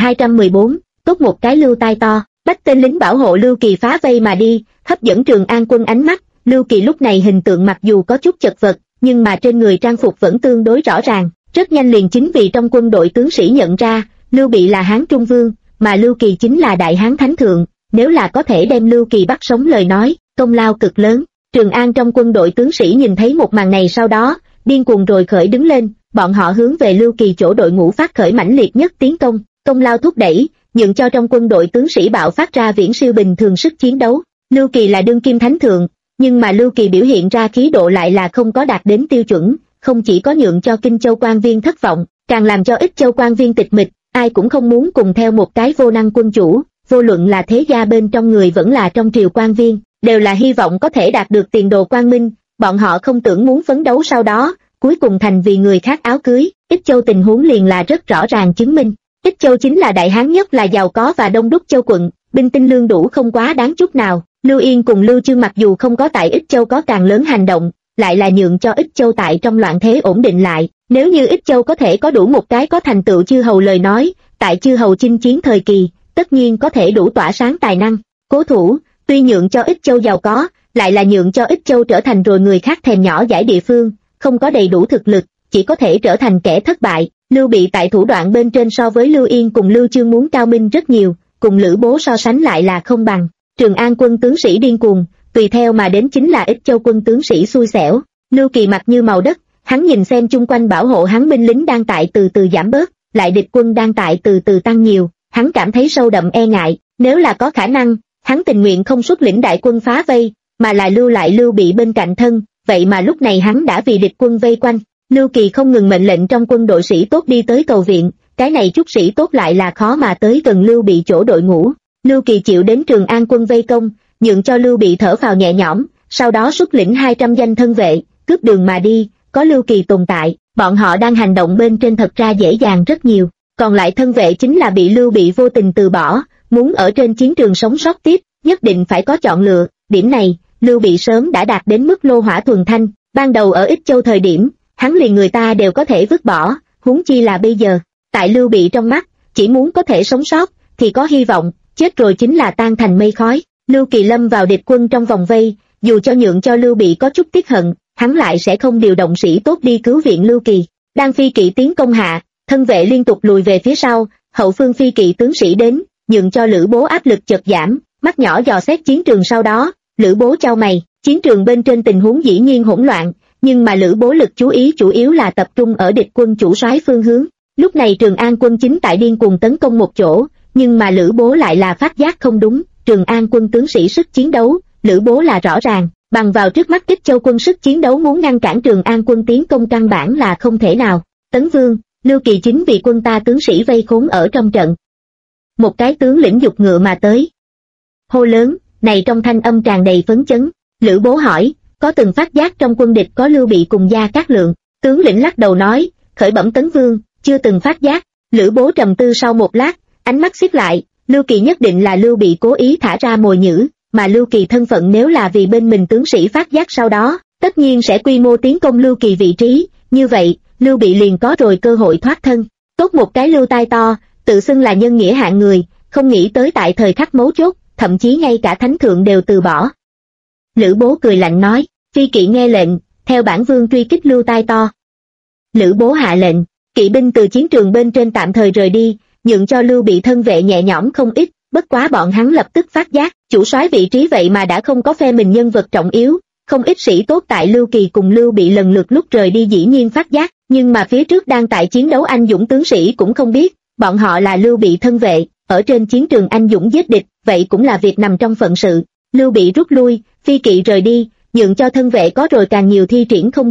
2214, tốt một cái lưu tai to. Bách tên lính bảo hộ Lưu Kỳ phá vây mà đi, hấp dẫn Trường An quân ánh mắt. Lưu Kỳ lúc này hình tượng mặc dù có chút chật vật, nhưng mà trên người trang phục vẫn tương đối rõ ràng. Rất nhanh liền chính vì trong quân đội tướng sĩ nhận ra, Lưu Bị là Hán Trung Vương, mà Lưu Kỳ chính là Đại Hán Thánh Thượng. Nếu là có thể đem Lưu Kỳ bắt sống lời nói, công lao cực lớn. Trường An trong quân đội tướng sĩ nhìn thấy một màn này sau đó, điên cuồng rồi khởi đứng lên, bọn họ hướng về Lưu Kỳ chỗ đội ngũ phát khởi mãnh liệt nhất tiến công, công lao thúc đẩy, nhượng cho trong quân đội tướng sĩ bạo phát ra viễn siêu bình thường sức chiến đấu. Lưu Kỳ là đương kim thánh thượng, nhưng mà Lưu Kỳ biểu hiện ra khí độ lại là không có đạt đến tiêu chuẩn, không chỉ có nhượng cho Kinh Châu quan viên thất vọng, càng làm cho Ích Châu quan viên tịch mịch, ai cũng không muốn cùng theo một cái vô năng quân chủ, vô luận là thế gia bên trong người vẫn là trong triều quan viên, đều là hy vọng có thể đạt được tiền đồ quang minh, bọn họ không tưởng muốn phấn đấu sau đó, cuối cùng thành vì người khác áo cưới. Ích Châu tình huống liền là rất rõ ràng chứng minh. Ích Châu chính là đại hán nhất là giàu có và đông đúc châu quận, binh tinh lương đủ không quá đáng chút nào. Lưu Yên cùng Lưu Chương mặc dù không có tại Ích Châu có càng lớn hành động, lại là nhượng cho Ích Châu tại trong loạn thế ổn định lại. Nếu như Ích Châu có thể có đủ một cái có thành tựu chư hầu lời nói, tại chư hầu chinh chiến thời kỳ, tất nhiên có thể đủ tỏa sáng tài năng, cố thủ. Tuy nhượng cho Ích Châu giàu có, lại là nhượng cho Ích Châu trở thành rồi người khác thèm nhỏ dãi địa phương, không có đầy đủ thực lực, chỉ có thể trở thành kẻ thất bại. Lưu Bị tại thủ đoạn bên trên so với Lưu Yên cùng Lưu Chương muốn cao minh rất nhiều, cùng Lữ Bố so sánh lại là không bằng. Trường An quân tướng sĩ điên cuồng, tùy theo mà đến chính là Ích Châu quân tướng sĩ xui xẻo. Lưu Kỳ mặt như màu đất, hắn nhìn xem chung quanh bảo hộ hắn binh lính đang tại từ từ giảm bớt, lại địch quân đang tại từ từ tăng nhiều, hắn cảm thấy sâu đậm e ngại. Nếu là có khả năng, hắn tình nguyện không xuất lĩnh đại quân phá vây, mà là lưu lại Lưu Bị bên cạnh thân. Vậy mà lúc này hắn đã vì địch quân vây quanh. Lưu Kỳ không ngừng mệnh lệnh trong quân đội sĩ tốt đi tới cầu viện, cái này chút sĩ tốt lại là khó mà tới gần Lưu Bị chỗ đội ngũ. Lưu Kỳ chịu đến Trường An quân vây công, nhượng cho Lưu Bị thở phào nhẹ nhõm, sau đó xuất lĩnh 200 danh thân vệ, cướp đường mà đi. Có Lưu Kỳ tồn tại, bọn họ đang hành động bên trên thật ra dễ dàng rất nhiều, còn lại thân vệ chính là bị Lưu Bị vô tình từ bỏ. Muốn ở trên chiến trường sống sót tiếp, nhất định phải có chọn lựa. Điểm này, Lưu Bị sớm đã đạt đến mức lô hỏa thuần thanh. Ban đầu ở Ích Châu thời điểm, hắn liền người ta đều có thể vứt bỏ, huống chi là bây giờ. Tại Lưu Bị trong mắt, chỉ muốn có thể sống sót, thì có hy vọng, chết rồi chính là tan thành mây khói. Lưu Kỳ lâm vào địch quân trong vòng vây, dù cho nhượng cho Lưu Bị có chút tiếc hận, hắn lại sẽ không điều động sĩ tốt đi cứu viện Lưu Kỳ. Đang phi kỵ tiến công hạ, thân vệ liên tục lùi về phía sau, hậu phương phi kỵ tướng sĩ đến, nhượng cho Lữ Bố áp lực chợt giảm, mắt nhỏ dò xét chiến trường. Sau đó, Lữ Bố chau mày, chiến trường bên trên tình huống dĩ nhiên hỗn loạn, nhưng mà Lữ Bố lực chú ý chủ yếu là tập trung ở địch quân chủ soái phương hướng. Lúc này Trường An quân chính tại điên cuồng tấn công một chỗ, nhưng mà Lữ Bố lại là phát giác không đúng. Trường An quân tướng sĩ sức chiến đấu, Lữ Bố là rõ ràng, bằng vào trước mắt Ích Châu quân sức chiến đấu muốn ngăn cản Trường An quân tiến công căn bản là không thể nào. Tấn Vương, Lưu Kỳ chính vì quân ta tướng sĩ vây khốn ở trong trận. Một cái tướng lĩnh giục ngựa mà tới, hô lớn, này trong thanh âm tràn đầy phấn chấn. Lữ Bố hỏi, có từng phát giác trong quân địch có Lưu Bị cùng Gia Cát Lượng? Tướng lĩnh lắc đầu nói, khởi bẩm Tấn Vương, chưa từng phát giác. Lữ Bố trầm tư sau một lát, ánh mắt xiết lại, Lưu Kỳ nhất định là Lưu Bị cố ý thả ra mồi nhử, mà Lưu Kỳ thân phận nếu là vì bên mình tướng sĩ phát giác sau đó, tất nhiên sẽ quy mô tiến công Lưu Kỳ vị trí, như vậy, Lưu Bị liền có rồi cơ hội thoát thân. Tốt một cái Lưu tai to, tự xưng là nhân nghĩa hạng người, không nghĩ tới tại thời khắc mấu chốt, thậm chí ngay cả thánh thượng đều từ bỏ. Lữ Bố cười lạnh nói, phi kỵ nghe lệnh, theo bản vương truy kích Lưu tai to. Lữ Bố hạ lệnh, kỵ binh từ chiến trường bên trên tạm thời rời đi, nhượng cho Lưu Bị thân vệ nhẹ nhõm không ít. Bất quá bọn hắn lập tức phát giác, chủ soái vị trí vậy mà đã không có phe mình nhân vật trọng yếu, không ít sĩ tốt tại Lưu Kỳ cùng Lưu Bị lần lượt lúc rời đi dĩ nhiên phát giác, nhưng mà phía trước đang tại chiến đấu anh dũng tướng sĩ cũng không biết, bọn họ là Lưu Bị thân vệ, ở trên chiến trường anh dũng giết địch, vậy cũng là việc nằm trong phận sự. Lưu Bị rút lui, phi kỵ rời đi, nhượng cho thân vệ có rồi càng nhiều thi triển không gian,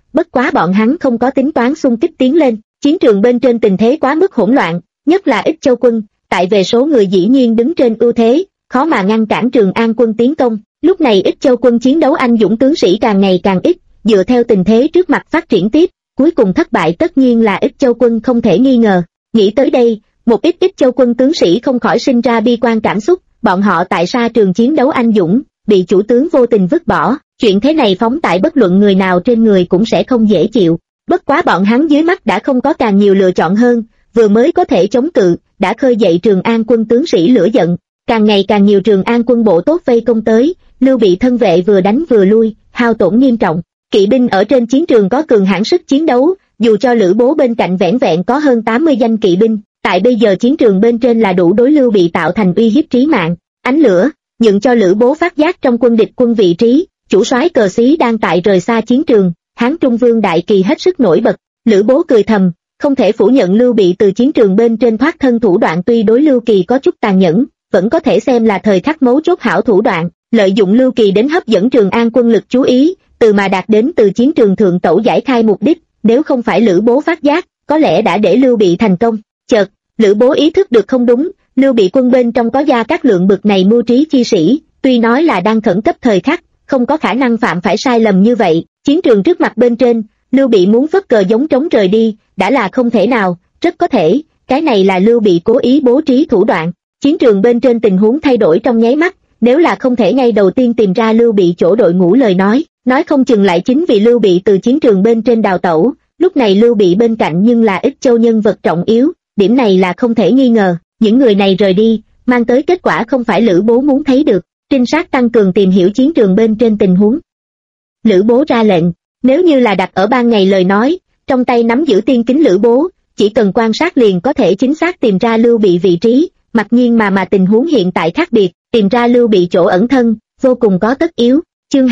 bất quá bọn hắn không có tính toán xung kích tiến lên, chiến trường bên trên tình thế quá mức hỗn loạn, nhất là Ích Châu quân, tại về số người dĩ nhiên đứng trên ưu thế, khó mà ngăn cản Trường An quân tiến công. Lúc này Ích Châu quân chiến đấu anh dũng tướng sĩ càng ngày càng ít, dựa theo tình thế trước mặt phát triển tiếp, cuối cùng thất bại tất nhiên là Ích Châu quân không thể nghi ngờ. Nghĩ tới đây, một ít Ích Châu quân tướng sĩ không khỏi sinh ra bi quan cảm xúc, bọn họ tại sa trường chiến đấu anh dũng, bị chủ tướng vô tình vứt bỏ, chuyện thế này phóng tại bất luận người nào trên người cũng sẽ không dễ chịu. Bất quá bọn hắn dưới mắt đã không có càng nhiều lựa chọn hơn, vừa mới có thể chống cự, đã khơi dậy Trường An quân tướng sĩ lửa giận, càng ngày càng nhiều Trường An quân bộ tốt vây công tới, Lưu Bị thân vệ vừa đánh vừa lui, hao tổn nghiêm trọng. Kỵ binh ở trên chiến trường có cường hãn sức chiến đấu, dù cho Lữ Bố bên cạnh vẻn vẹn có hơn 80 danh kỵ binh, tại bây giờ chiến trường bên trên là đủ đối Lưu Bị tạo thành uy hiếp trí mạng. Ánh lửa nhận cho Lữ Bố phát giác trong quân địch quân vị trí, chủ soái cờ xí đang tại rời xa chiến trường, Hán Trung Vương đại kỳ hết sức nổi bật. Lữ Bố cười thầm, không thể phủ nhận Lưu Bị từ chiến trường bên trên thoát thân thủ đoạn tuy đối Lưu Kỳ có chút tàn nhẫn, vẫn có thể xem là thời khắc mấu chốt hảo thủ đoạn, lợi dụng Lưu Kỳ đến hấp dẫn Trường An quân lực chú ý, từ mà đạt đến từ chiến trường thượng tẩu giải khai mục đích, nếu không phải Lữ Bố phát giác, có lẽ đã để Lưu Bị thành công. Chợt, Lữ Bố ý thức được không đúng, Lưu Bị quân bên trong có Gia Cát Lượng bực này mưu trí chi sĩ, tuy nói là đang khẩn cấp thời khắc, không có khả năng phạm phải sai lầm như vậy, chiến trường trước mặt bên trên, Lưu Bị muốn phất cờ giống trống rời đi, đã là không thể nào, rất có thể, cái này là Lưu Bị cố ý bố trí thủ đoạn. Chiến trường bên trên tình huống thay đổi trong nháy mắt, nếu là không thể ngay đầu tiên tìm ra Lưu Bị chỗ đội ngũ lời nói không chừng lại chính vì Lưu Bị từ chiến trường bên trên đào tẩu, lúc này Lưu Bị bên cạnh nhưng là Ích Châu nhân vật trọng yếu, điểm này là không thể nghi ngờ, những người này rời đi, mang tới kết quả không phải Lữ Bố muốn thấy được, trinh sát tăng cường tìm hiểu chiến trường bên trên tình huống. Lữ Bố ra lệnh, nếu như là đặt ở ban ngày lời nói, trong tay nắm giữ tiên kính Lữ Bố, chỉ cần quan sát liền có thể chính xác tìm ra Lưu Bị vị trí, mặc nhiên mà tình huống hiện tại khác biệt, tìm ra Lưu Bị chỗ ẩn thân, vô cùng có tất yếu. Chương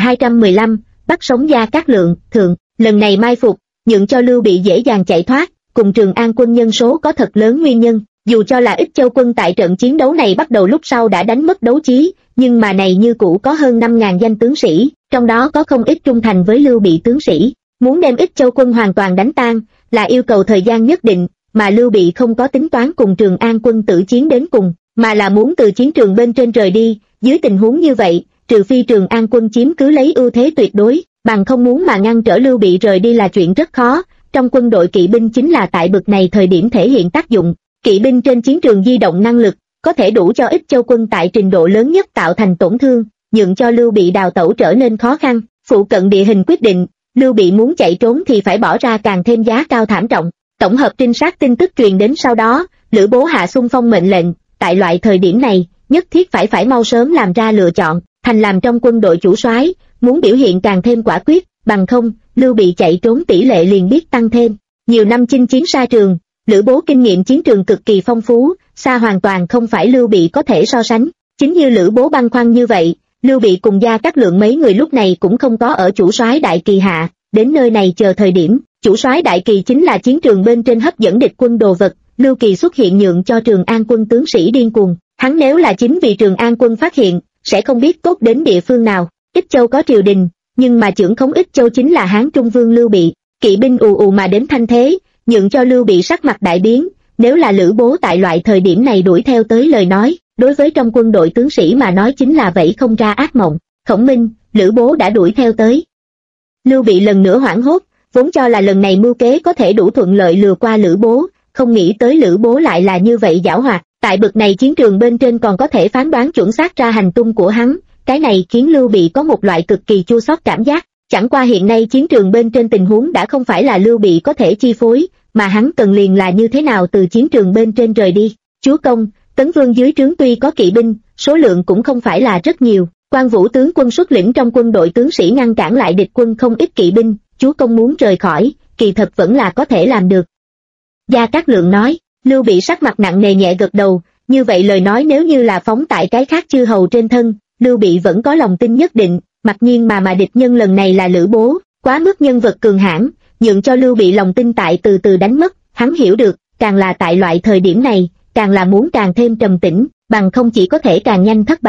2215, bắt sống Gia Cát Lượng, thượng, lần này mai phục, nhượng cho Lưu Bị dễ dàng chạy thoát, cùng Trường An quân nhân số có thật lớn nguyên nhân, dù cho là Ích Châu quân tại trận chiến đấu này bắt đầu lúc sau đã đánh mất đấu trí, nhưng mà này như cũ có hơn 5.000 danh tướng sĩ, trong đó có không ít trung thành với Lưu Bị tướng sĩ, muốn đem Ích Châu quân hoàn toàn đánh tan, là yêu cầu thời gian nhất định, mà Lưu Bị không có tính toán cùng Trường An quân tử chiến đến cùng, mà là muốn từ chiến trường bên trên rời đi, dưới tình huống như vậy, trừ phi Trường An quân chiếm cứ lấy ưu thế tuyệt đối, bằng không muốn mà ngăn trở Lưu Bị rời đi là chuyện rất khó, trong quân đội kỵ binh chính là tại bực này thời điểm thể hiện tác dụng, kỵ binh trên chiến trường di động năng lực, có thể đủ cho Ích Châu quân tại trình độ lớn nhất tạo thành tổn thương, nhượng cho Lưu Bị đào tẩu trở nên khó khăn, phụ cận địa hình quyết định, Lưu Bị muốn chạy trốn thì phải bỏ ra càng thêm giá cao thảm trọng. Tổng hợp trinh sát tin tức truyền đến sau đó, Lữ Bố hạ xung phong mệnh lệnh, tại loại thời điểm này, nhất thiết phải mau sớm làm ra lựa chọn, thành làm trong quân đội chủ soái, muốn biểu hiện càng thêm quả quyết, bằng không, Lưu Bị chạy trốn tỷ lệ liền biết tăng thêm. Nhiều năm chinh chiến sa trường, Lữ Bố kinh nghiệm chiến trường cực kỳ phong phú, xa hoàn toàn không phải Lưu Bị có thể so sánh. Chính như Lữ Bố băn khoăn như vậy, Lưu Bị cùng Gia Cát Lượng mấy người lúc này cũng không có ở chủ soái đại kỳ hạ, đến nơi này chờ thời điểm, chủ soái đại kỳ chính là chiến trường bên trên hấp dẫn địch quân đồ vật, Lưu Kỳ xuất hiện nhượng cho Trường An quân tướng sĩ điên cuồng, hắn nếu là chính vì Trường An quân phát hiện, sẽ không biết tốt đến địa phương nào. Ích Châu có triều đình, nhưng mà trưởng khống Ích Châu chính là Hán Trung Vương Lưu Bị, kỵ binh ù ù mà đến thanh thế, nhượng cho Lưu Bị sắc mặt đại biến, nếu là Lữ Bố tại loại thời điểm này đuổi theo tới lời nói, đối với trong quân đội tướng sĩ mà nói chính là vậy không ra ác mộng. Khổng minh, Lữ Bố đã đuổi theo tới. Lưu Bị lần nữa hoảng hốt, vốn cho là lần này mưu kế có thể đủ thuận lợi lừa qua Lữ Bố, không nghĩ tới Lữ Bố lại là như vậy giảo hoạt, tại bực này chiến trường bên trên còn có thể phán đoán chuẩn xác ra hành tung của hắn, cái này khiến Lưu Bị có một loại cực kỳ chua xót cảm giác, chẳng qua hiện nay chiến trường bên trên tình huống đã không phải là Lưu Bị có thể chi phối, mà hắn cần liền là như thế nào từ chiến trường bên trên rời đi. Chúa công, Tấn Vương dưới trướng tuy có kỵ binh, số lượng cũng không phải là rất nhiều, Quan Vũ tướng quân xuất lĩnh trong quân đội tướng sĩ ngăn cản lại địch quân không ít kỵ binh, chúa công muốn rời khỏi, kỳ thật vẫn là có thể làm được. Gia Cát Lượng nói, Lưu Bị sắc mặt nặng nề nhẹ gật đầu, như vậy lời nói nếu như là phóng tại cái khác chư hầu trên thân, Lưu Bị vẫn có lòng tin nhất định, mặc nhiên mà địch nhân lần này là Lữ Bố, quá mức nhân vật cường hãn, nhượng cho Lưu Bị lòng tin tại từ từ đánh mất, hắn hiểu được, càng là tại loại thời điểm này, càng là muốn càng thêm trầm tĩnh, bằng không chỉ có thể càng nhanh thất bại.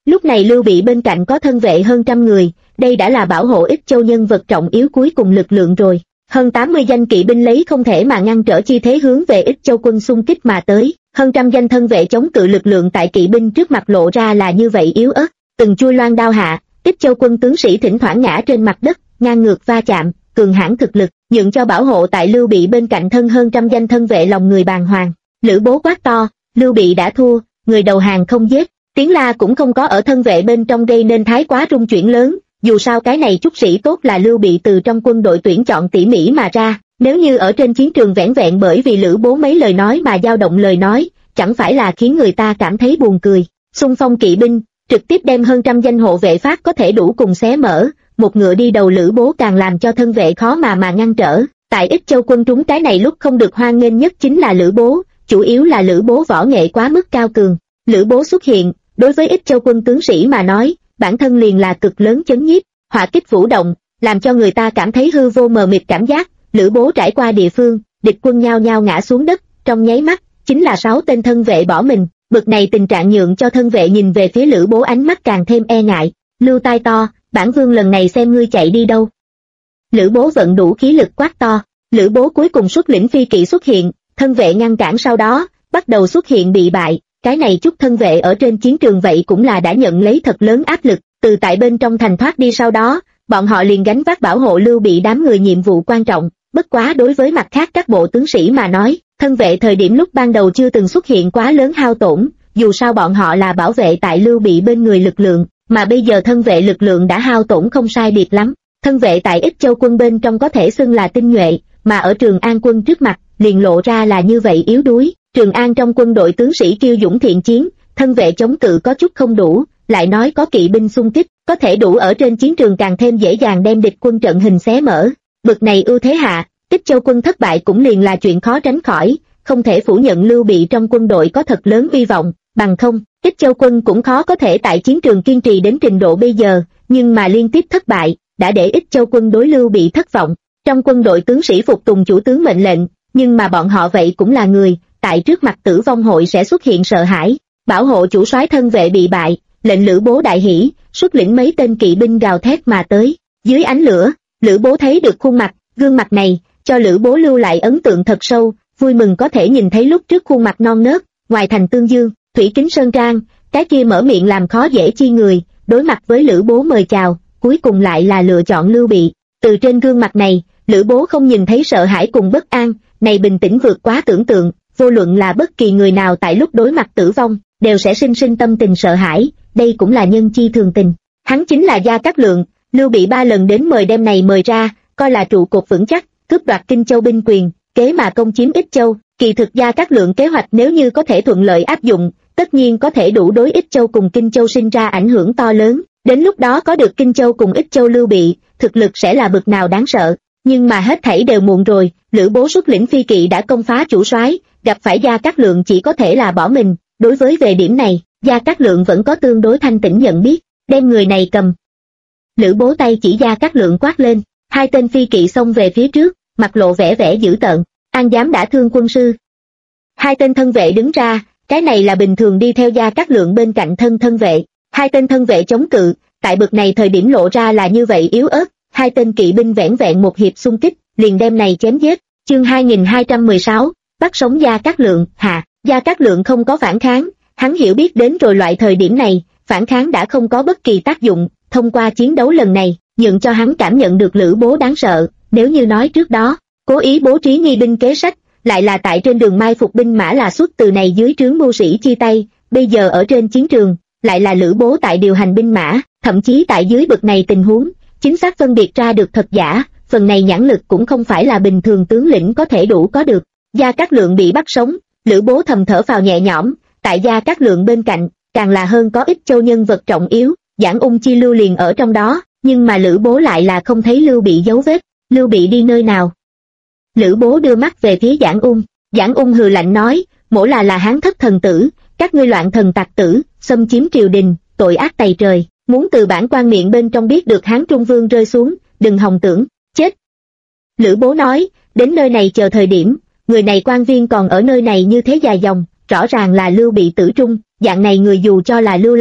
Lúc này Lưu Bị bên cạnh có thân vệ hơn 100 người, đây đã là bảo hộ Ích Châu nhân vật trọng yếu cuối cùng lực lượng rồi. Hơn 80 danh kỵ binh lấy không thể mà ngăn trở chi thế hướng về Ích Châu quân xung kích mà tới, hơn 100 danh thân vệ chống cự lực lượng tại kỵ binh trước mặt lộ ra là như vậy yếu ớt, từng chui loan đao hạ, Ích Châu quân tướng sĩ thỉnh thoảng ngã trên mặt đất, ngang ngược va chạm, cường hãn thực lực, nhượng cho bảo hộ tại Lưu Bị bên cạnh thân hơn 100 danh thân vệ lòng người bàng hoàng. Lữ Bố quát to, Lưu Bị đã thua, người đầu hàng không giết. Tiếng la cũng không có ở thân vệ bên trong gây nên thái quá rung chuyển lớn, dù sao cái này chút sĩ tốt là Lưu Bị từ trong quân đội tuyển chọn tỉ mỉ mà ra, nếu như ở trên chiến trường vẻn vẹn bởi vì Lữ Bố mấy lời nói mà dao động lời nói, chẳng phải là khiến người ta cảm thấy buồn cười. Xung phong kỵ binh, trực tiếp đem hơn 100 danh hộ vệ Pháp có thể đủ cùng xé mở, một ngựa đi đầu Lữ Bố càng làm cho thân vệ khó mà ngăn trở. Tại Ích Châu quân trúng cái này lúc không được hoan nghênh nhất chính là Lữ Bố, chủ yếu là Lữ Bố võ nghệ quá mức cao cường. Lữ Bố xuất hiện, đối với Ích Châu quân tướng sĩ mà nói, bản thân liền là cực lớn chấn nhiếp, hỏa kích vũ động, làm cho người ta cảm thấy hư vô mờ mịt cảm giác. Lữ Bố trải qua địa phương, địch quân nhao nhao ngã xuống đất, trong nháy mắt, chính là 6 tên thân vệ bỏ mình. Bực này tình trạng nhượng cho thân vệ nhìn về phía Lữ Bố ánh mắt càng thêm e ngại. Lưu tai to, bản vương lần này xem ngươi chạy đi đâu. Lữ Bố vận đủ khí lực quát to. Lữ Bố cuối cùng xuất lĩnh phi kỵ xuất hiện, thân vệ ngăn cản sau đó, bắt đầu xuất hiện bị bại. Cái này chút thân vệ ở trên chiến trường vậy cũng là đã nhận lấy thật lớn áp lực, từ tại bên trong thành thoát đi sau đó, bọn họ liền gánh vác bảo hộ Lưu Bị đám người nhiệm vụ quan trọng. Bất quá đối với mặt khác các bộ tướng sĩ mà nói, thân vệ thời điểm lúc ban đầu chưa từng xuất hiện quá lớn hao tổn, dù sao bọn họ là bảo vệ tại Lưu Bị bên người lực lượng, mà bây giờ thân vệ lực lượng đã hao tổn không sai biệt lắm. Thân vệ tại Ích Châu quân bên trong có thể xưng là tinh nhuệ, mà ở Trường An quân trước mặt, liền lộ ra là như vậy yếu đuối. Trường An trong quân đội tướng sĩ kiêu dũng thiện chiến, thân vệ chống cự có chút không đủ, lại nói có kỵ binh xung kích, có thể đủ ở trên chiến trường càng thêm dễ dàng đem địch quân trận hình xé mở. Bực này ưu thế hạ, Ích Châu quân thất bại cũng liền là chuyện khó tránh khỏi, không thể phủ nhận Lưu Bị trong quân đội có thật lớn uy vọng, bằng không, Ích Châu quân cũng khó có thể tại chiến trường kiên trì đến trình độ bây giờ, nhưng mà liên tiếp thất bại, đã để Ích Châu quân đối Lưu Bị thất vọng. Trong quân đội tướng sĩ phục tùng chủ tướng mệnh lệnh, nhưng mà bọn họ vậy cũng là người, tại trước mặt tử vong hội sẽ xuất hiện sợ hãi. Bảo hộ chủ soái thân vệ bị bại, lệnh Lữ Bố đại hỉ, xuất lĩnh mấy tên kỵ binh gào thét mà tới. Dưới ánh lửa, Lữ Bố thấy được khuôn mặt, gương mặt này, cho Lữ Bố lưu lại ấn tượng thật sâu, vui mừng có thể nhìn thấy lúc trước khuôn mặt non nớt, ngoài thành tương dương, thủy kính sơn trang, cái kia mở miệng làm khó dễ chi người, đối mặt với Lữ Bố mời chào, cuối cùng lại là lựa chọn Lưu Bị. Từ trên gương mặt này, Lữ Bố không nhìn thấy sợ hãi cùng bất an, này bình tĩnh vượt quá tưởng tượng, vô luận là bất kỳ người nào tại lúc đối mặt tử vong, đều sẽ sinh tâm tình sợ hãi, đây cũng là nhân chi thường tình. Hắn chính là Gia Cát Lượng, Lưu Bị 3 lần đến mời đêm này mời ra, coi là trụ cột vững chắc, cướp đoạt Kinh Châu binh quyền, kế mà công chiếm Ích Châu. Kỳ thực Gia Cát Lượng kế hoạch nếu như có thể thuận lợi áp dụng, tất nhiên có thể đủ đối Ích Châu cùng Kinh Châu sinh ra ảnh hưởng to lớn. Đến lúc đó có được Kinh Châu cùng Ích Châu Lưu Bị, thực lực sẽ là bực nào đáng sợ. Nhưng mà hết thảy đều muộn rồi, Lữ Bố xuất lĩnh phi kỵ đã công phá chủ soái, gặp phải Gia Cát Lượng chỉ có thể là bỏ mình. Đối với về điểm này, Gia Cát Lượng vẫn có tương đối thanh tĩnh nhận biết, đem người này cầm. Lữ Bố tay chỉ Gia Cát Lượng quát lên, 2 tên phi kỵ xông về phía trước, mặt lộ vẻ dữ tợn, an dám đả thương quân sư. 2 tên thân vệ đứng ra, cái này là bình thường đi theo Gia Cát Lượng bên cạnh thân vệ. 2 tên thân vệ chống cự, tại bực này thời điểm lộ ra là như vậy yếu ớt, 2 tên kỵ binh vẻn vẹn một hiệp xung kích, liền đem này chém giết. Chương 2216, bắt sống Gia Cát Lượng. Hạ, Gia Cát Lượng không có phản kháng, hắn hiểu biết đến rồi loại thời điểm này, phản kháng đã không có bất kỳ tác dụng. Thông qua chiến đấu lần này, nhượng cho hắn cảm nhận được Lữ Bố đáng sợ. Nếu như nói trước đó, cố ý bố trí nghi binh kế sách, lại là tại trên đường mai phục binh mã là xuất từ này dưới trướng mưu sĩ chi tay, bây giờ ở trên chiến trường, lại là Lữ Bố tại điều hành binh mã, thậm chí tại dưới bực này tình huống, chính xác phân biệt ra được thật giả, phần này nhãn lực cũng không phải là bình thường tướng lĩnh có thể đủ có được. Gia Cát Lượng bị bắt sống, Lữ Bố thầm thở phào nhẹ nhõm, tại Gia Cát Lượng bên cạnh, càng là hơn có Ích Châu nhân vật trọng yếu, Giản Ung chi lưu liền ở trong đó, nhưng mà Lữ Bố lại là không thấy Lưu Bị dấu vết. Lưu Bị đi nơi nào? Lữ Bố đưa mắt về phía Giản Ung hừ lạnh nói, mỗ là Hán thất thần tử, các ngươi loạn thần tặc tử, xâm chiếm triều đình, tội ác tày trời, muốn từ bản quan miệng bên trong biết được Hán Trung Vương rơi xuống, đừng hòng tưởng, chết. Lữ Bố nói, đến nơi này chờ thời điểm, người này quan viên còn ở nơi này như thế dài dòng, rõ ràng là Lưu Bị tử trung, dạng này người dù cho là lưu lại,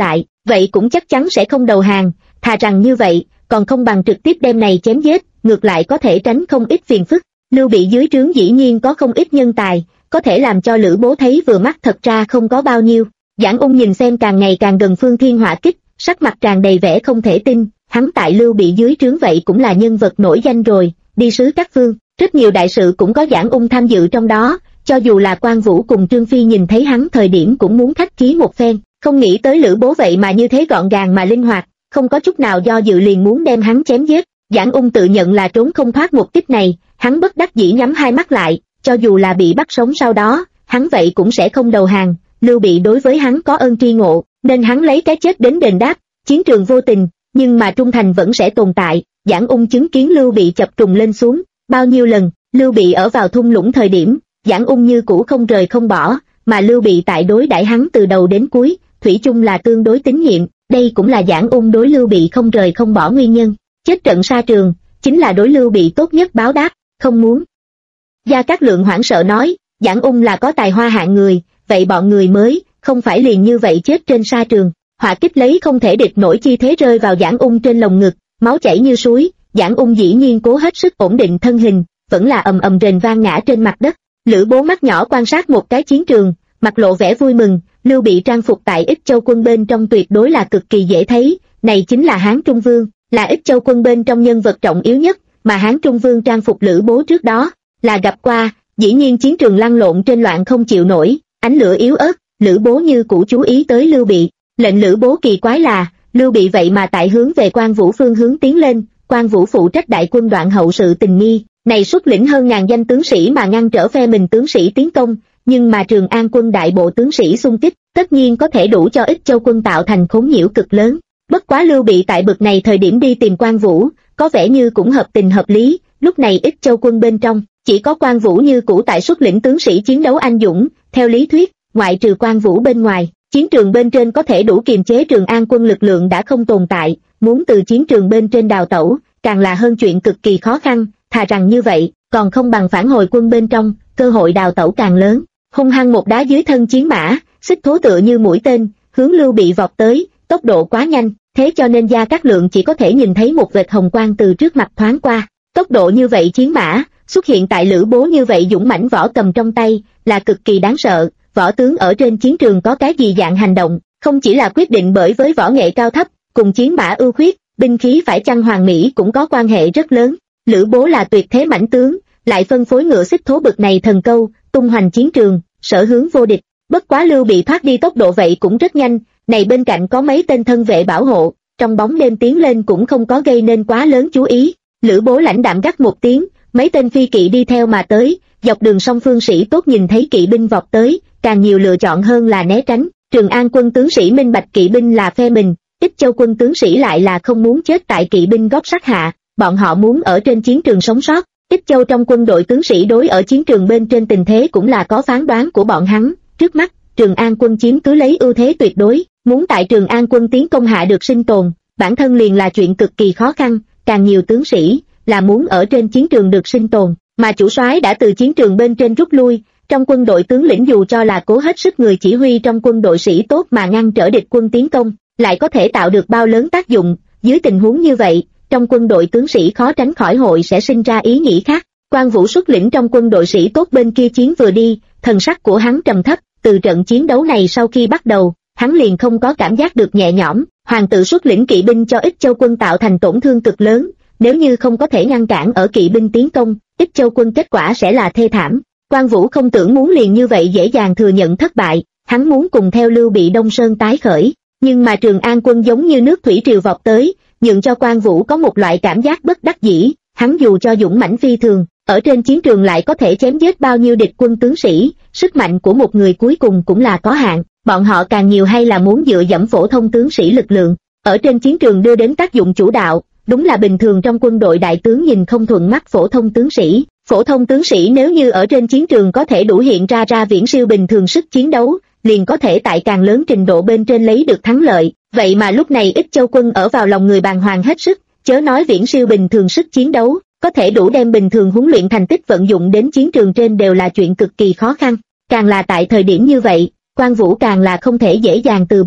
vậy cũng chắc chắn sẽ không đầu hàng, thà rằng như vậy, còn không bằng trực tiếp đem này chém giết, ngược lại có thể tránh không ít phiền phức. Lưu Bị dưới trướng dĩ nhiên có không ít nhân tài, có thể làm cho Lữ Bố thấy vừa mắt thật ra không có bao nhiêu. Giảng Ung nhìn xem càng ngày càng gần Phương Thiên hỏa kích, sắc mặt tràn đầy vẻ không thể tin, hắn tại Lưu Bị dưới trướng vậy cũng là nhân vật nổi danh rồi, đi sứ các phương, rất nhiều đại sự cũng có Giảng Ung tham dự trong đó, cho dù là Quan Vũ cùng Trương Phi nhìn thấy hắn thời điểm cũng muốn khách khí một phen, không nghĩ tới Lữ Bố vậy mà như thế gọn gàng mà linh hoạt, không có chút nào do dự liền muốn đem hắn chém giết. Giảng Ung tự nhận là trốn không thoát một kích này, hắn bất đắc dĩ nhắm hai mắt lại, cho dù là bị bắt sống sau đó, hắn vậy cũng sẽ không đầu hàng. Lưu Bị đối với hắn có ơn tri ngộ, nên hắn lấy cái chết đến đền đáp. Chiến trường vô tình, nhưng mà trung thành vẫn sẽ tồn tại. Giảng Ung chứng kiến Lưu Bị chập trùng lên xuống, bao nhiêu lần, Lưu Bị ở vào thung lũng thời điểm, Giảng Ung như cũ không rời không bỏ, mà Lưu Bị tại đối đãi hắn từ đầu đến cuối, thủy chung là tương đối tín nhiệm, đây cũng là Giảng Ung đối Lưu Bị không rời không bỏ nguyên nhân. Chết trận sa trường, chính là đối Lưu Bị tốt nhất báo đáp, không muốn. Gia Cát Lượng hoảng sợ nói, Giảng Ung là có tài hoa hạng người, vậy bọn người mới, không phải liền như vậy chết trên sa trường. Hỏa kích lấy không thể địch nổi chi thế rơi vào Giảng Ung trên lồng ngực, máu chảy như suối, Giảng Ung dĩ nhiên cố hết sức ổn định thân hình, vẫn là ầm ầm rền vang ngã trên mặt đất. Lữ Bố mắt nhỏ quan sát một cái chiến trường, mặt lộ vẻ vui mừng, Lưu Bị trang phục tại Ích Châu quân bên trong tuyệt đối là cực kỳ dễ thấy, này chính là Hán Trung Vương, là Ích Châu quân bên trong nhân vật trọng yếu nhất, mà Hán Trung Vương trang phục Lữ Bố trước đó là gặp qua, dĩ nhiên chiến trường lăn lộn trên loạn không chịu nổi, ánh lửa yếu ớt, Lữ Bố như cũ chú ý tới Lưu Bị. Lệnh Lữ Bố kỳ quái là, Lưu Bị vậy mà tại hướng về Quan Vũ phương hướng tiến lên, Quan Vũ phụ trách đại quân đoạn hậu sự tình nghi, này xuất lĩnh hơn ngàn danh tướng sĩ mà ngăn trở phe mình tướng sĩ tiến công, nhưng mà Trường An quân đại bộ tướng sĩ xung kích, tất nhiên có thể đủ cho Ích Châu quân tạo thành khốn nhiễu cực lớn. Bất quá Lưu Bị tại bực này thời điểm đi tìm Quan Vũ, có vẻ như cũng hợp tình hợp lý, lúc này Ích Châu quân bên trong, chỉ có Quan Vũ như cũ tại xuất lĩnh tướng sĩ chiến đấu anh dũng, theo lý thuyết, ngoại trừ Quan Vũ bên ngoài, chiến trường bên trên có thể đủ kiềm chế Trường An quân lực lượng đã không tồn tại, muốn từ chiến trường bên trên đào tẩu, càng là hơn chuyện cực kỳ khó khăn, thà rằng như vậy, còn không bằng phản hồi quân bên trong, cơ hội đào tẩu càng lớn. Hung hăng một đá dưới thân chiến mã, xích thố tựa như mũi tên, hướng Lưu Bị vọt tới, tốc độ quá nhanh, thế cho nên Gia Cát Lượng chỉ có thể nhìn thấy một vệt hồng quang từ trước mặt thoáng qua. Tốc độ như vậy chiến mã, xuất hiện tại Lữ Bố như vậy dũng mãnh võ cầm trong tay, là cực kỳ đáng sợ. Võ tướng ở trên chiến trường có cái gì dạng hành động, không chỉ là quyết định bởi với võ nghệ cao thấp, cùng chiến mã ưu khuyết, binh khí phải chăng hoàn mỹ cũng có quan hệ rất lớn. Lữ Bố là tuyệt thế mãnh tướng, lại phân phối ngựa xích thố bực này thần câu, tung hoành chiến trường, sở hướng vô địch. Bất quá Lưu Bị thoát đi tốc độ vậy cũng rất nhanh, này bên cạnh có mấy tên thân vệ bảo hộ, trong bóng đêm tiến lên cũng không có gây nên quá lớn chú ý. Lữ Bố lãnh đạm gắt một tiếng, mấy tên phi kỵ đi theo mà tới, dọc đường song phương sĩ tốt nhìn thấy kỵ binh vọt tới, càng nhiều lựa chọn hơn là né tránh. Trường An quân tướng sĩ minh bạch kỵ binh là phe mình, Ích Châu quân tướng sĩ lại là không muốn chết tại kỵ binh gót sắt hạ, bọn họ muốn ở trên chiến trường sống sót. Ích Châu trong quân đội tướng sĩ đối ở chiến trường bên trên tình thế cũng là có phán đoán của bọn hắn, trước mắt, Trường An quân chiếm cứ lấy ưu thế tuyệt đối, muốn tại Trường An quân tiến công hạ được sinh tồn, bản thân liền là chuyện cực kỳ khó khăn, càng nhiều tướng sĩ là muốn ở trên chiến trường được sinh tồn, mà chủ soái đã từ chiến trường bên trên rút lui, trong quân đội tướng lĩnh dù cho là cố hết sức người chỉ huy trong quân đội sĩ tốt mà ngăn trở địch quân tiến công, lại có thể tạo được bao lớn tác dụng, dưới tình huống như vậy, trong quân đội tướng sĩ khó tránh khỏi hội sẽ sinh ra ý nghĩ khác. Quan Vũ xuất lĩnh trong quân đội sĩ tốt bên kia chiến vừa đi, thần sắc của hắn trầm thấp, từ trận chiến đấu này sau khi bắt đầu, hắn liền không có cảm giác được nhẹ nhõm, hoàng tự xuất lĩnh kỵ binh cho Ích Châu quân tạo thành tổn thương cực lớn, nếu như không có thể ngăn cản ở kỵ binh tiến công, Ích Châu quân kết quả sẽ là thê thảm. Quan Vũ không tưởng muốn liền như vậy dễ dàng thừa nhận thất bại, hắn muốn cùng theo Lưu Bị Đông Sơn tái khởi, nhưng mà Trường An quân giống như nước thủy triều vọt tới, nhượng cho Quan Vũ có một loại cảm giác bất đắc dĩ, hắn dù cho dũng mãnh phi thường, ở trên chiến trường lại có thể chém giết bao nhiêu địch quân tướng sĩ, sức mạnh của một người cuối cùng cũng là có hạn, bọn họ càng nhiều hay là muốn dựa dẫm phổ thông tướng sĩ lực lượng, ở trên chiến trường đưa đến tác dụng chủ đạo, đúng là bình thường trong quân đội đại tướng nhìn không thuận mắt phổ thông tướng sĩ. Phổ thông tướng sĩ nếu như ở trên chiến trường có thể đủ hiện ra viễn siêu bình thường sức chiến đấu, liền có thể tại càng lớn trình độ bên trên lấy được thắng lợi, vậy mà lúc này Ích Châu quân ở vào lòng người bàng hoàng hết sức, chớ nói viễn siêu bình thường sức chiến đấu, có thể đủ đem bình thường huấn luyện thành tích vận dụng đến chiến trường trên đều là chuyện cực kỳ khó khăn, càng là tại thời điểm như vậy, Quan Vũ càng là không thể dễ dàng từ bỏ,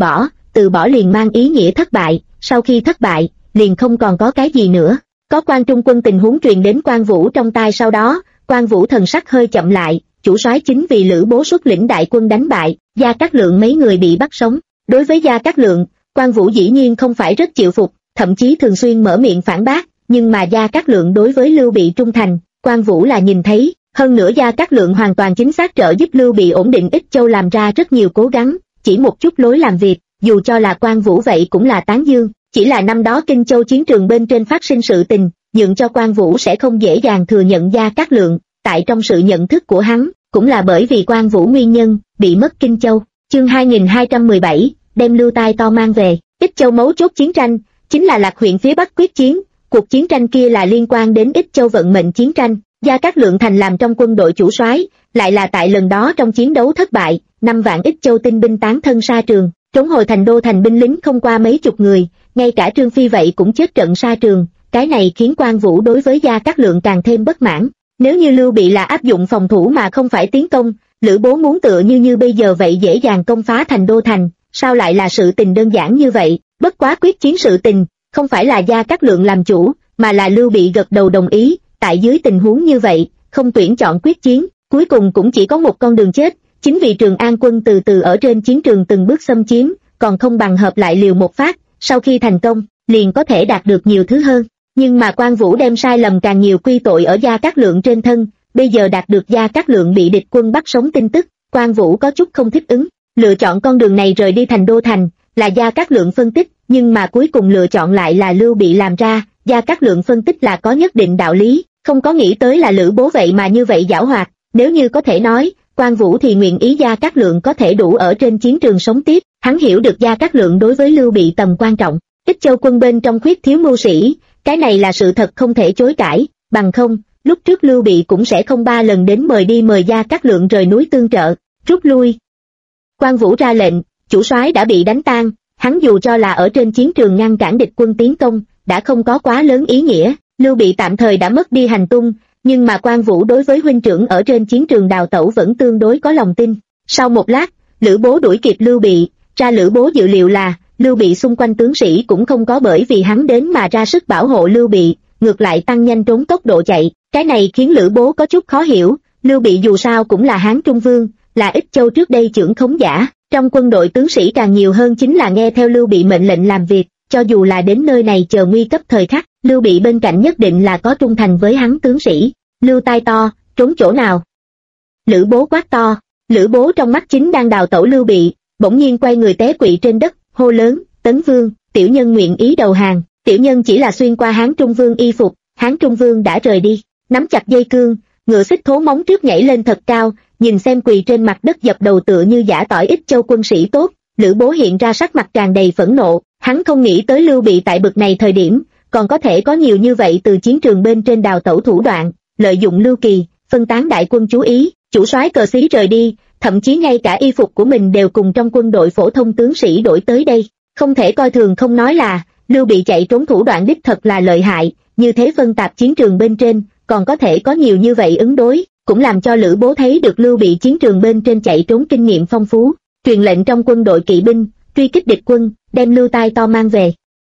từ bỏ liền mang ý nghĩa thất bại, sau khi thất bại, liền không còn có cái gì nữa. Có Quan Trung Quân tình huống truyền đến Quan Vũ trong tai sau đó, Quan Vũ thần sắc hơi chậm lại, chủ soái chính vì Lữ Bố xuất lĩnh đại quân đánh bại, Gia Cát Lượng mấy người bị bắt sống. Đối với Gia Cát Lượng, Quan Vũ dĩ nhiên không phải rất chịu phục, thậm chí thường xuyên mở miệng phản bác, nhưng mà Gia Cát Lượng đối với Lưu Bị trung thành, Quan Vũ là nhìn thấy, hơn nữa Gia Cát Lượng hoàn toàn chính xác trợ giúp Lưu Bị ổn định Ích Châu làm ra rất nhiều cố gắng, chỉ một chút lối làm việc, dù cho là Quan Vũ vậy cũng là tán dương, chỉ là năm đó Kinh Châu chiến trường bên trên phát sinh sự tình, nhượng cho Quan Vũ sẽ không dễ dàng thừa nhận Gia Cát Lượng, tại trong sự nhận thức của hắn, cũng là bởi vì Quan Vũ nguyên nhân, bị mất Kinh Châu. Chương 2217, đem Lưu Tai To mang về. Ích Châu mấu chốt chiến tranh, chính là Lạc huyện phía Bắc quyết chiến, cuộc chiến tranh kia là liên quan đến Ích Châu vận mệnh chiến tranh, Gia Cát Lượng thành làm trong quân đội chủ soái, lại là tại lần đó trong chiến đấu thất bại, 5 vạn Ích Châu tinh binh tán thân sa trường, trốn hồi thành đô thành binh lính không qua mấy chục người, ngay cả Trương Phi vậy cũng chết trận sa trường, cái này khiến Quan Vũ đối với Gia Cát Lượng càng thêm bất mãn. Nếu như Lưu Bị là áp dụng phòng thủ mà không phải tiến công, Lữ Bố muốn tựa như bây giờ vậy dễ dàng công phá thành đô thành, sao lại là sự tình đơn giản như vậy? Bất quá quyết chiến sự tình, không phải là Gia Cát Lượng làm chủ, mà là Lưu Bị gật đầu đồng ý, tại dưới tình huống như vậy, không tuyển chọn quyết chiến, cuối cùng cũng chỉ có một con đường chết, chính vì Trường An quân từ từ ở trên chiến trường từng bước xâm chiếm, còn không bằng hợp lại liều một phát, sau khi thành công, liền có thể đạt được nhiều thứ hơn. Nhưng mà Quan Vũ đem sai lầm càng nhiều quy tội ở Gia Cát Lượng trên thân, bây giờ đạt được Gia Cát Lượng bị địch quân bắt sống tin tức, Quan Vũ có chút không thích ứng, lựa chọn con đường này rời đi thành đô thành, là Gia Cát Lượng phân tích, nhưng mà cuối cùng lựa chọn lại là Lưu Bị làm ra, Gia Cát Lượng phân tích là có nhất định đạo lý, không có nghĩ tới là Lữ Bố vậy mà như vậy giảo hoạt, nếu như có thể nói, Quan Vũ thì nguyện ý Gia Cát Lượng có thể đủ ở trên chiến trường sống tiếp, hắn hiểu được Gia Cát Lượng đối với Lưu Bị tầm quan trọng, Ích Châu quân bên trong khuyết thiếu mưu sĩ, cái này là sự thật không thể chối cãi, bằng không, lúc trước Lưu Bị cũng sẽ không 3 lần đến mời Gia Cát Lượng rời núi tương trợ, rút lui. Quan Vũ ra lệnh, chủ soái đã bị đánh tan, hắn dù cho là ở trên chiến trường ngăn cản địch quân tiến công, đã không có quá lớn ý nghĩa, Lưu Bị tạm thời đã mất đi hành tung, nhưng mà Quan Vũ đối với huynh trưởng ở trên chiến trường đào tẩu vẫn tương đối có lòng tin. Sau một lát, Lữ Bố đuổi kịp Lưu Bị, ra Lữ Bố dự liệu là, Lưu Bị xung quanh tướng sĩ cũng không có bởi vì hắn đến mà ra sức bảo hộ Lưu Bị, ngược lại tăng nhanh trốn tốc độ chạy, cái này khiến Lữ Bố có chút khó hiểu, Lưu Bị dù sao cũng là Hán Trung Vương, là Ích Châu trước đây chưởng khống giả, trong quân đội tướng sĩ càng nhiều hơn chính là nghe theo Lưu Bị mệnh lệnh làm việc, cho dù là đến nơi này chờ nguy cấp thời khắc, Lưu Bị bên cạnh nhất định là có trung thành với hắn tướng sĩ. Lưu Tai To, trốn chỗ nào? Lữ Bố quát to, Lữ Bố trong mắt chính đang đào tẩu Lưu Bị, bỗng nhiên quay người té quỵ trên đất, hô lớn, Tấn Vương, tiểu nhân nguyện ý đầu hàng, tiểu nhân chỉ là xuyên qua Hán Trung Vương y phục, Hán Trung Vương đã rời đi, nắm chặt dây cương, ngựa xích thố móng trước nhảy lên thật cao, nhìn xem quỳ trên mặt đất dập đầu tựa như giả tỏi Ích Châu quân sĩ tốt, Lữ Bố hiện ra sắc mặt tràn đầy phẫn nộ, hắn không nghĩ tới Lưu Bị tại bực này thời điểm, còn có thể có nhiều như vậy từ chiến trường bên trên đào tẩu thủ đoạn, lợi dụng Lưu Kỳ, phân tán đại quân chú ý, chủ soái cờ xí rời đi, thậm chí ngay cả y phục của mình đều cùng trong quân đội phổ thông tướng sĩ đổi tới đây, không thể coi thường không nói là, Lưu Bị chạy trốn thủ đoạn đích thật là lợi hại, như thế phân tạp chiến trường bên trên, còn có thể có nhiều như vậy ứng đối, cũng làm cho Lữ Bố thấy được Lưu Bị chiến trường bên trên chạy trốn kinh nghiệm phong phú, truyền lệnh trong quân đội kỵ binh, truy kích địch quân, đem Lưu Tai To mang về.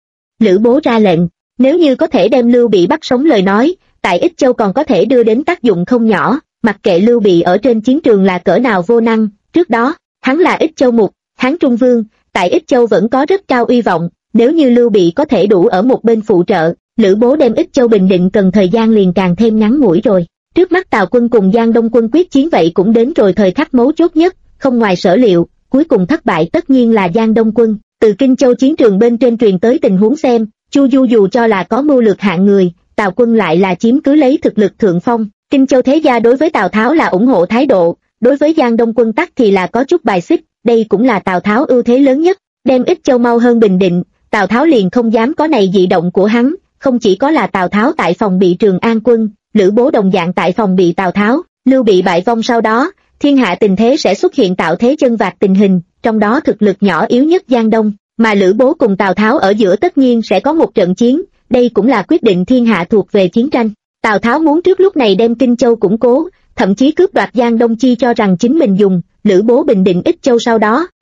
Lữ Bố ra lệnh, nếu như có thể đem Lưu Bị bắt sống lời nói, tại Ích Châu còn có thể đưa đến tác dụng không nhỏ, mặc kệ Lưu Bị ở trên chiến trường là cỡ nào vô năng, trước đó, hắn là Ích Châu mục, Hán Trung Vương, tại Ích Châu vẫn có rất cao uy vọng, nếu như Lưu Bị có thể đủ ở một bên phụ trợ, Lữ Bố đem Ích Châu bình định cần thời gian liền càng thêm ngắn ngủi rồi. Trước mắt Tào quân cùng Giang Đông quân quyết chiến vậy cũng đến rồi thời khắc mấu chốt nhất, không ngoài sở liệu, cuối cùng thất bại tất nhiên là Giang Đông quân. Từ Kinh Châu chiến trường bên trên truyền tới tình huống xem, Chu Du dù cho là có mưu lược hạng người, Tào quân lại là chiếm cứ lấy thực lực thượng phong. Kinh Châu thế gia đối với Tào Tháo là ủng hộ thái độ, đối với Giang Đông quân tắc thì là có chút bài xích, đây cũng là Tào Tháo ưu thế lớn nhất. Đem Ích Châu mau hơn bình định, Tào Tháo liền không dám có này dị động của hắn, không chỉ có là Tào Tháo tại phòng bị Trường An quân, Lữ Bố đồng dạng tại phòng bị Tào Tháo, Lưu Bị bại vong sau đó, thiên hạ tình thế sẽ xuất hiện tạo thế chân vạc tình hình, trong đó thực lực nhỏ yếu nhất Giang Đông, mà Lữ Bố cùng Tào Tháo ở giữa tất nhiên sẽ có một trận chiến, đây cũng là quyết định thiên hạ thuộc về chiến tranh. Tào Tháo muốn trước lúc này đem Kinh Châu củng cố, thậm chí cướp đoạt Giang Đông chi cho rằng chính mình dùng, Lữ Bố bình định Ích Châu sau đó,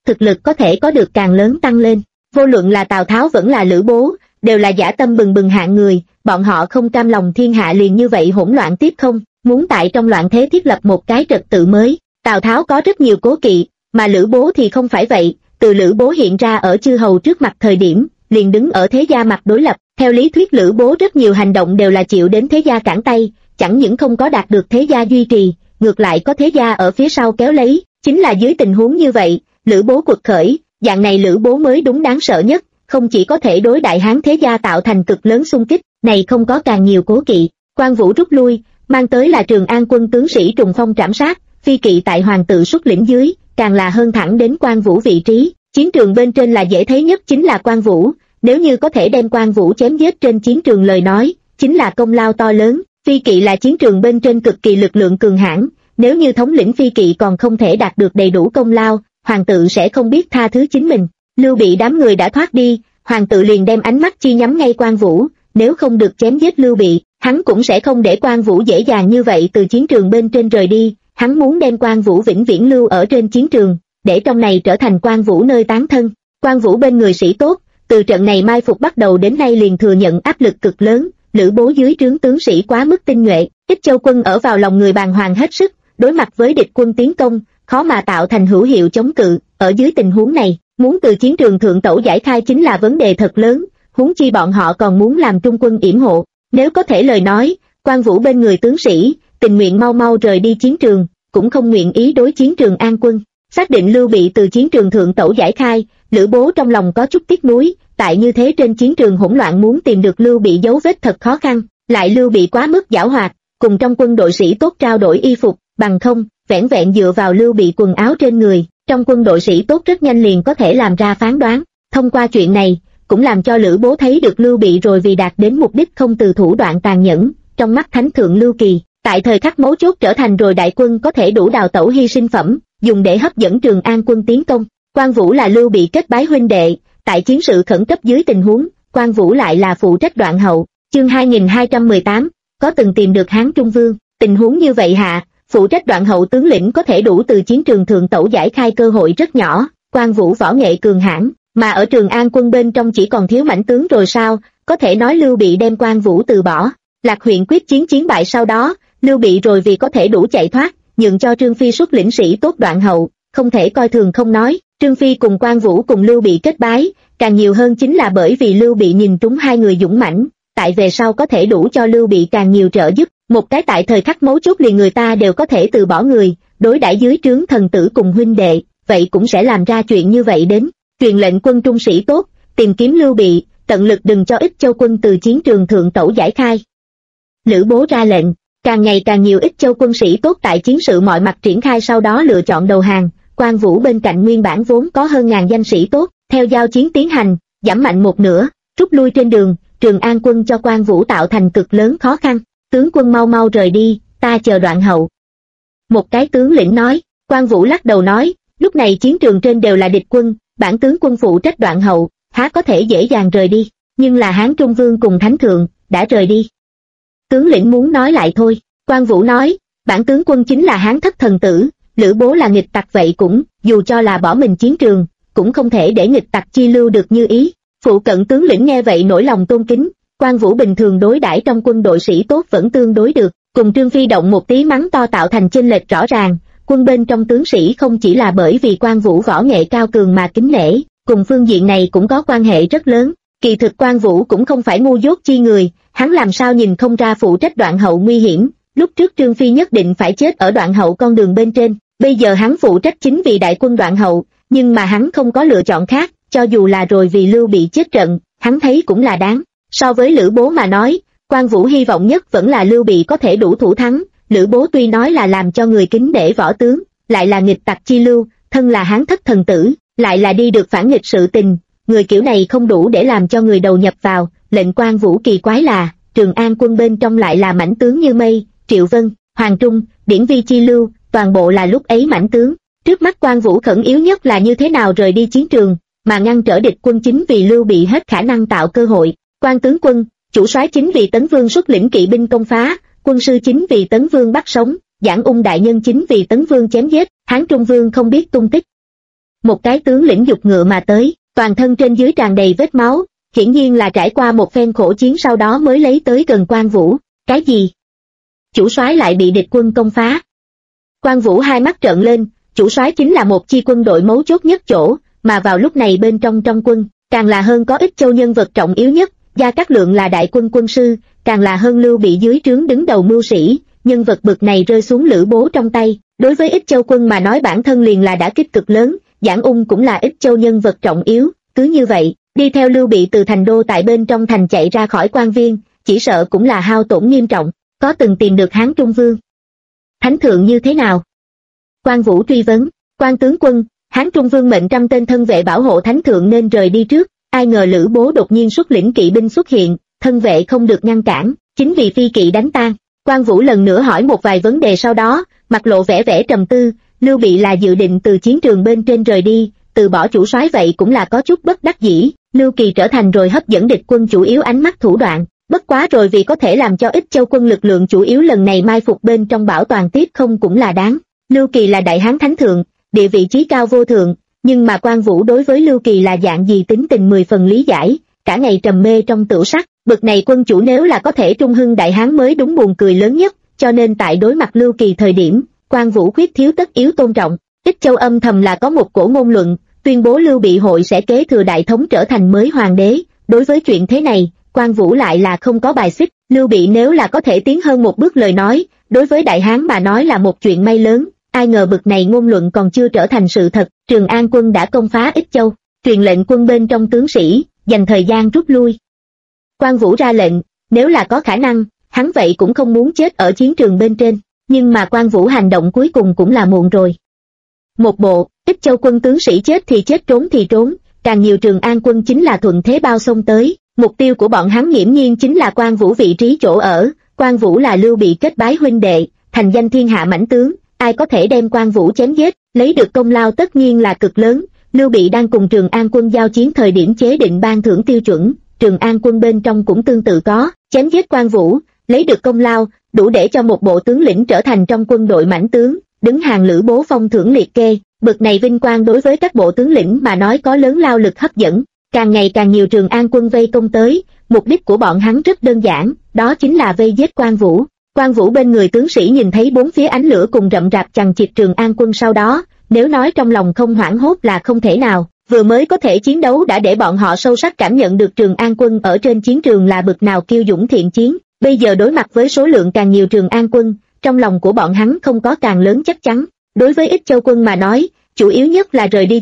thực lực có thể có được càng lớn tăng lên. Vô luận là Tào Tháo vẫn là Lữ Bố, đều là dã tâm bừng bừng hạng người, bọn họ không cam lòng thiên hạ liền như vậy hỗn loạn tiếp không, muốn tại trong loạn thế thiết lập một cái trật tự mới. Tào Tháo có rất nhiều cố kỵ, mà Lữ Bố thì không phải vậy, từ Lữ Bố hiện ra ở chư hầu trước mặt thời điểm, liền đứng ở thế gia mặt đối lập, theo lý thuyết Lữ Bố rất nhiều hành động đều là chịu đến thế gia cản tay, chẳng những không có đạt được thế gia duy trì, ngược lại có thế gia ở phía sau kéo lấy, chính là dưới tình huống như vậy, Lữ Bố quật khởi, dạng này Lữ Bố mới đúng đáng sợ nhất, không chỉ có thể đối đại hán thế gia tạo thành cực lớn xung kích, này không có càng nhiều cố kỵ. Quan Vũ rút lui, mang tới là Trường An quân tướng sĩ trùng phong trảm sát, phi kỵ tại hoàng tự xuất lĩnh dưới, càng là hơn thẳng đến Quan Vũ vị trí. Chiến trường bên trên là dễ thấy nhất chính là Quan Vũ, nếu như có thể đem Quan Vũ chém giết trên chiến trường lời nói, chính là công lao to lớn. Phi kỵ là chiến trường bên trên cực kỳ lực lượng cường hãn, nếu như thống lĩnh phi kỵ còn không thể đạt được đầy đủ công lao, hoàng tự sẽ không biết tha thứ chính mình. Lưu Bị đám người đã thoát đi, hoàng tự liền đem ánh mắt chi nhắm ngay Quan Vũ, nếu không được chém giết Lưu Bị, hắn cũng sẽ không để Quan Vũ dễ dàng như vậy từ chiến trường bên trên rời đi, hắn muốn đem Quan Vũ vĩnh viễn lưu ở trên chiến trường, để trong này trở thành Quan Vũ nơi tán thân. Quan Vũ bên người sĩ tốt, từ trận này mai phục bắt đầu đến nay liền thừa nhận áp lực cực lớn, Lữ Bố dưới trướng tướng sĩ quá mức tinh nhuệ, Ích Châu quân ở vào lòng người bàng hoàng hết sức, đối mặt với địch quân tiến công, khó mà tạo thành hữu hiệu chống cự, ở dưới tình huống này, muốn từ chiến trường thượng tẩu giải khai chính là vấn đề thật lớn, huống chi bọn họ còn muốn làm trung quân yểm hộ, nếu có thể lời nói, Quan Vũ bên người tướng sĩ, tình nguyện mau mau rời đi chiến trường, cũng không nguyện ý đối chiến Trường An quân. Xác định Lưu Bị từ chiến trường thượng tẩu giải khai, Lữ Bố trong lòng có chút tiếc nuối, tại như thế trên chiến trường hỗn loạn muốn tìm được Lưu Bị dấu vết thật khó khăn, lại Lưu Bị quá mức giảo hoạt, cùng trong quân đội sĩ tốt trao đổi y phục, bằng không, vẻn vẹn dựa vào Lưu Bị quần áo trên người, trong quân đội sĩ tốt rất nhanh liền có thể làm ra phán đoán. Thông qua chuyện này, cũng làm cho Lữ Bố thấy được Lưu Bị rồi vì đạt đến mục đích không từ thủ đoạn tàn nhẫn, trong mắt thánh thượng Lưu Kỳ, tại thời khắc mấu chốt trở thành rồi đại quân có thể đủ đào tẩu hy sinh phẩm, dùng để hấp dẫn Trường An quân tiến công. Quan Vũ là Lưu Bị kết bái huynh đệ, tại chiến sự khẩn cấp dưới tình huống, Quan Vũ lại là phụ trách đoạn hậu. Chương 2218, có từng tìm được Hán Trung Vương, tình huống như vậy hạ, phụ trách đoạn hậu tướng lĩnh có thể đủ từ chiến trường thượng tẩu giải khai cơ hội rất nhỏ. Quan Vũ võ nghệ cường hãn, mà ở Trường An quân bên trong chỉ còn thiếu mãnh tướng rồi sao, có thể nói Lưu Bị đem Quan Vũ từ bỏ. Lạc huyện quyết chiến bại sau đó, Lưu Bị rồi vì có thể đủ chạy thoát, nhượng cho Trương Phi xuất lĩnh sĩ tốt đoạn hậu, không thể coi thường không nói. Trương Phi cùng Quan Vũ cùng Lưu Bị kết bái, càng nhiều hơn chính là bởi vì Lưu Bị nhìn trúng hai người dũng mãnh, tại về sau có thể đủ cho Lưu Bị càng nhiều trợ giúp, một cái tại thời khắc mấu chốt liền người ta đều có thể từ bỏ người, đối đãi dưới trướng thần tử cùng huynh đệ, vậy cũng sẽ làm ra chuyện như vậy đến. Truyền lệnh quân trung sĩ tốt, tìm kiếm Lưu Bị, tận lực đừng cho Ích Châu quân từ chiến trường thượng tẩu giải khai. Lữ Bố ra lệnh, càng ngày càng nhiều Ích Châu quân sĩ tốt tại chiến sự mọi mặt triển khai sau đó lựa chọn đầu hàng. Quan Vũ bên cạnh nguyên bản vốn có hơn ngàn danh sĩ tốt, theo giao chiến tiến hành, giảm mạnh một nửa, rút lui trên đường, Trường An quân cho Quan Vũ tạo thành cực lớn khó khăn. Tướng quân mau mau rời đi, ta chờ đoạn hậu. Một cái tướng lĩnh nói. Quan Vũ lắc đầu nói, lúc này chiến trường trên đều là địch quân, bản tướng quân phụ trách đoạn hậu, há có thể dễ dàng rời đi, nhưng là Hán Trung Vương cùng Thánh Thượng, đã rời đi. Tướng lĩnh muốn nói lại thôi. Quan Vũ nói, bản tướng quân chính là Hán thất thần tử, Lữ Bố là nghịch tặc vậy cũng, dù cho là bỏ mình chiến trường, cũng không thể để nghịch tặc chi lưu được như ý. Phụ cận tướng lĩnh nghe vậy nổi lòng tôn kính. Quan Vũ bình thường đối đãi trong quân đội sĩ tốt vẫn tương đối được, cùng Trương Phi động một tí mắng to tạo thành chênh lệch rõ ràng. Quân bên trong tướng sĩ không chỉ là bởi vì Quan Vũ võ nghệ cao cường mà kính nể, cùng phương diện này cũng có quan hệ rất lớn. Kỳ thực Quan Vũ cũng không phải ngu dốt chi người, hắn làm sao nhìn không ra phụ trách đoạn hậu nguy hiểm. Lúc trước Trương Phi nhất định phải chết ở đoạn hậu con đường bên trên, bây giờ hắn phụ trách chính vì đại quân đoạn hậu, nhưng mà hắn không có lựa chọn khác, cho dù là rồi vì Lưu Bị chết trận, hắn thấy cũng là đáng. So với Lữ Bố mà nói, Quan Vũ hy vọng nhất vẫn là Lưu Bị có thể đủ thủ thắng. Lữ Bố tuy nói là làm cho người kính để võ tướng, lại là nghịch tặc chi lưu, thân là Hán thất thần tử, lại là đi được phản nghịch sự tình, người kiểu này không đủ để làm cho người đầu nhập vào. Lệnh Quan Vũ kỳ quái là, Trường An quân bên trong lại là mãnh tướng như mây, Triệu Vân, Hoàng Trung, Điển Vi chi lưu, toàn bộ là lúc ấy mãnh tướng. Trước mắt Quan Vũ khẩn yếu nhất là như thế nào rời đi chiến trường, mà ngăn trở địch quân chính vì Lưu Bị hết khả năng tạo cơ hội. Quan tướng quân, chủ soái chính vì Tấn Vương xuất lĩnh kỵ binh công phá, quân sư chính vì Tấn Vương bắt sống, Giảng Ung đại nhân chính vì Tấn Vương chém giết, Hán Trung Vương không biết tung tích. Một cái tướng lĩnh giục ngựa mà tới, toàn thân trên dưới tràn đầy vết máu, hiển nhiên là trải qua một phen khổ chiến sau đó mới lấy tới gần Quan Vũ. Cái gì? Chủ soái lại bị địch quân công phá. Quan Vũ hai mắt trợn lên, chủ soái chính là một chi quân đội mấu chốt nhất chỗ, mà vào lúc này bên trong quân, càng là hơn có Ích Châu nhân vật trọng yếu nhất, Gia Cát Lượng là đại quân quân sư, càng là hơn Lưu Bị dưới trướng đứng đầu mưu sĩ, nhân vật bực này rơi xuống Lữ Bố trong tay, đối với Ích Châu quân mà nói bản thân liền là đả kích cực lớn, Giảng Ung cũng là Ích Châu nhân vật trọng yếu, cứ như vậy, đi theo Lưu Bị từ thành đô tại bên trong thành chạy ra khỏi quan viên, chỉ sợ cũng là hao tổn nghiêm trọng, có từng tìm được Hán Trung Vương. Thánh thượng như thế nào? Quan Vũ truy vấn, Quan tướng quân, Hán Trung Vương mệnh 100 tên thân vệ bảo hộ thánh thượng nên rời đi trước, ai ngờ Lữ Bố đột nhiên xuất lĩnh kỵ binh xuất hiện, thân vệ không được ngăn cản, chính vì phi kỵ đánh tan. Quan Vũ lần nữa hỏi một vài vấn đề sau đó, mặt lộ vẻ trầm tư, Lưu Bị là dự định từ chiến trường bên trên rời đi, từ bỏ chủ soái vậy cũng là có chút bất đắc dĩ, Lưu Kỳ trở thành rồi hấp dẫn địch quân chủ yếu ánh mắt thủ đoạn, bất quá rồi vì có thể làm cho Ích Châu quân lực lượng chủ yếu lần này mai phục bên trong bảo toàn tiếp không cũng là đáng. Lưu Kỳ là đại hán thánh thượng, địa vị chí cao vô thượng, nhưng mà Quan Vũ đối với Lưu Kỳ là dạng gì tính tình 10 phần lý giải, cả ngày trầm mê trong tửu sắc, bực này quân chủ nếu là có thể trung hưng đại hán mới đúng buồn cười lớn nhất, cho nên tại đối mặt Lưu Kỳ thời điểm, Quan Vũ khuyết thiếu tất yếu tôn trọng. Ích Châu âm thầm là có một cổ ngôn luận, tuyên bố Lưu Bị hội sẽ kế thừa đại thống trở thành mới hoàng đế, đối với chuyện thế này, Quan Vũ lại là không có bài xích, Lưu Bị nếu là có thể tiến hơn một bước lời nói, đối với đại hán mà nói là một chuyện may lớn, ai ngờ bực này ngôn luận còn chưa trở thành sự thật, Trường An quân đã công phá Ích Châu, truyền lệnh quân bên trong tướng sĩ, dành thời gian rút lui. Quan Vũ ra lệnh, nếu là có khả năng, hắn vậy cũng không muốn chết ở chiến trường bên trên, nhưng mà Quan Vũ hành động cuối cùng cũng là muộn rồi. Một bộ, Ích Châu quân tướng sĩ chết thì chết trốn thì trốn, càng nhiều Trường An quân chính là thuận thế bao xông tới, mục tiêu của bọn hắn nghiễm nhiên chính là Quan Vũ vị trí chỗ ở, Quan Vũ là Lưu Bị kết bái huynh đệ, thành danh thiên hạ mãnh tướng, ai có thể đem Quan Vũ chém giết, lấy được công lao tất nhiên là cực lớn. Lưu Bị đang cùng Trường An quân giao chiến thời điểm chế định ban thưởng tiêu chuẩn, Trường An quân bên trong cũng tương tự có, chém giết Quan Vũ, lấy được công lao, đủ để cho một bộ tướng lĩnh trở thành trong quân đội mãnh tướng, đứng hàng Lữ Bố phong thưởng liệt kê, bực này vinh quang đối với các bộ tướng lĩnh mà nói có lớn lao lực hấp dẫn, càng ngày càng nhiều Trường An quân vây công tới, mục đích của bọn hắn rất đơn giản, đó chính là vây giết Quan Vũ. Quan Vũ bên người tướng sĩ nhìn thấy bốn phía ánh lửa cùng rậm rạp chằng chịt Trường An quân sau đó, nếu nói trong lòng không hoảng hốt là không thể nào, vừa mới có thể chiến đấu đã để bọn họ sâu sắc cảm nhận được Trường An quân ở trên chiến trường là bực nào kiêu dũng thiện chiến, bây giờ đối mặt với số lượng càng nhiều Trường An quân, trong lòng của bọn hắn không có càng lớn chắc chắn. Đối với Ích Châu quân mà nói, chủ yếu nhất là rời đi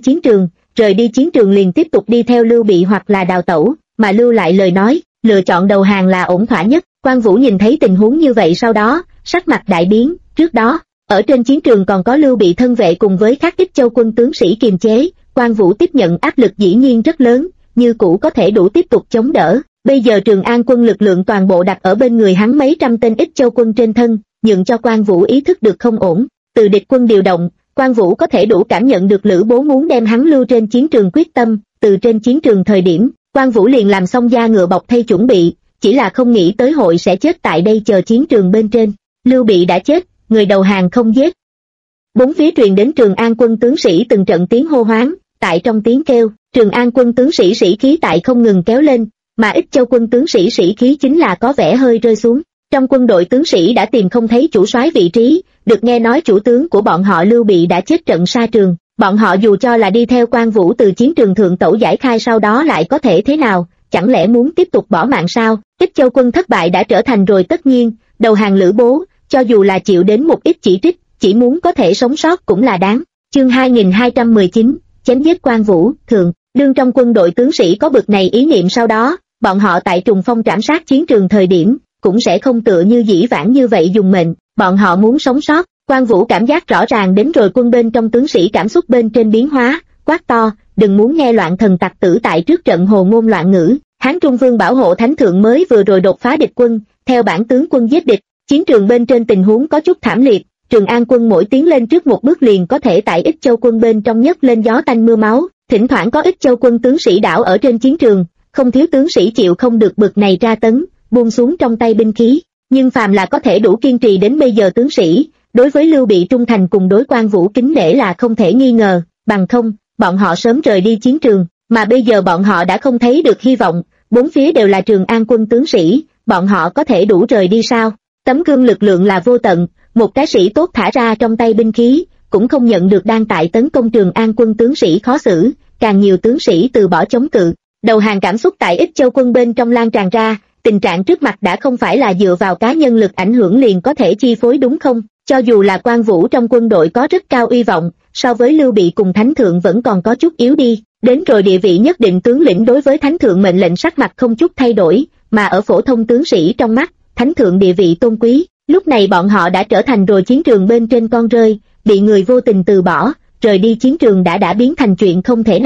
chiến trường liền tiếp tục đi theo Lưu Bị hoặc là đào tẩu, mà lưu lại lời nói, lựa chọn đầu hàng là ổn thỏa nhất. Quan Vũ nhìn thấy tình huống như vậy sau đó, sắc mặt đại biến, trước đó, ở trên chiến trường còn có Lưu Bị thân vệ cùng với các Ích Châu quân tướng sĩ kiềm chế, Quan Vũ tiếp nhận áp lực dĩ nhiên rất lớn, như cũ có thể đủ tiếp tục chống đỡ. Bây giờ Trường An quân lực lượng toàn bộ đặt ở bên người hắn mấy trăm tên Ích Châu quân trên thân, nhượng cho Quan Vũ ý thức được không ổn. Từ địch quân điều động, Quan Vũ có thể đủ cảm nhận được Lữ Bố muốn đem hắn lưu trên chiến trường quyết tâm, từ trên chiến trường thời điểm, Quan Vũ liền làm xong da ngựa bọc thây chuẩn bị, chỉ là không nghĩ tới hội sẽ chết tại đây chờ chiến trường bên trên. Lưu Bị đã chết, người đầu hàng không giết. Bốn phía truyền đến Trường An quân tướng sĩ từng trận tiếng hô hoáng, tại trong tiếng kêu, Trường An quân tướng sĩ sĩ khí tại không ngừng kéo lên, mà Ích Châu quân tướng sĩ sĩ khí chính là có vẻ hơi rơi xuống. Trong quân đội tướng sĩ đã tìm không thấy chủ soái vị trí, được nghe nói chủ tướng của bọn họ Lưu Bị đã chết trận sa trường, bọn họ dù cho là đi theo Quan Vũ từ chiến trường thượng tẩu giải khai sau đó lại có thể thế nào, chẳng lẽ muốn tiếp tục bỏ mạng sao? Ích Châu quân thất bại đã trở thành rồi tất nhiên, đầu hàng Lữ Bố, cho dù là chịu đến một ít chỉ trích, chỉ muốn có thể sống sót cũng là đáng. Chương 2219, chém giết Quan Vũ, thường, đương trong quân đội tướng sĩ có bực này ý niệm sau đó, bọn họ tại trùng phong trảm sát chiến trường thời điểm, cũng sẽ không tựa như dĩ vãng như vậy dùng mệnh, bọn họ muốn sống sót. Quan Vũ cảm giác rõ ràng đến rồi quân bên trong tướng sĩ cảm xúc bên trên biến hóa, quát to, đừng muốn nghe loạn thần tặc tử tại trước trận hồ ngôn loạn ngữ, Hán Trung Vương bảo hộ thánh thượng mới vừa rồi đột phá địch quân, theo bản tướng quân giết địch, chiến trường bên trên tình huống có chút thảm liệt, Trường An quân mỗi tiến lên trước một bước liền có thể tại Ích Châu quân bên trong nhấc lên gió tanh mưa máu, thỉnh thoảng có Ích Châu quân tướng sĩ đảo ở trên chiến trường, không thiếu tướng sĩ chịu không được bực này tra tấn, buông xuống trong tay binh khí, nhưng phàm là có thể đủ kiên trì đến bây giờ tướng sĩ, đối với Lưu Bị trung thành cùng đối Quan Vũ kính nể là không thể nghi ngờ, bằng không, bọn họ sớm rời đi chiến trường, mà bây giờ bọn họ đã không thấy được hy vọng, bốn phía đều là Trường An quân tướng sĩ, bọn họ có thể đủ rời đi sao? Tấm gương lực lượng là vô tận, một cái sĩ tốt thả ra trong tay binh khí, cũng không nhận được đang tại tấn công Trường An quân tướng sĩ khó xử, càng nhiều tướng sĩ từ bỏ chống cự. Đầu hàng cảm xúc tại Ích Châu quân bên trong lan tràn ra, tình trạng trước mặt đã không phải là dựa vào cá nhân lực ảnh hưởng liền có thể chi phối đúng không? Cho dù là Quan Vũ trong quân đội có rất cao uy vọng, so với Lưu Bị cùng Thánh Thượng vẫn còn có chút yếu đi, đến rồi địa vị nhất định tướng lĩnh đối với Thánh Thượng mệnh lệnh sắc mặt không chút thay đổi, mà ở phổ thông tướng sĩ trong mắt, Thánh Thượng địa vị tôn quý, lúc này bọn họ đã trở thành rồi chiến trường bên trên con rơi, bị người vô tình từ bỏ, rời đi chiến trường đã biến thành chuyện không thể nào.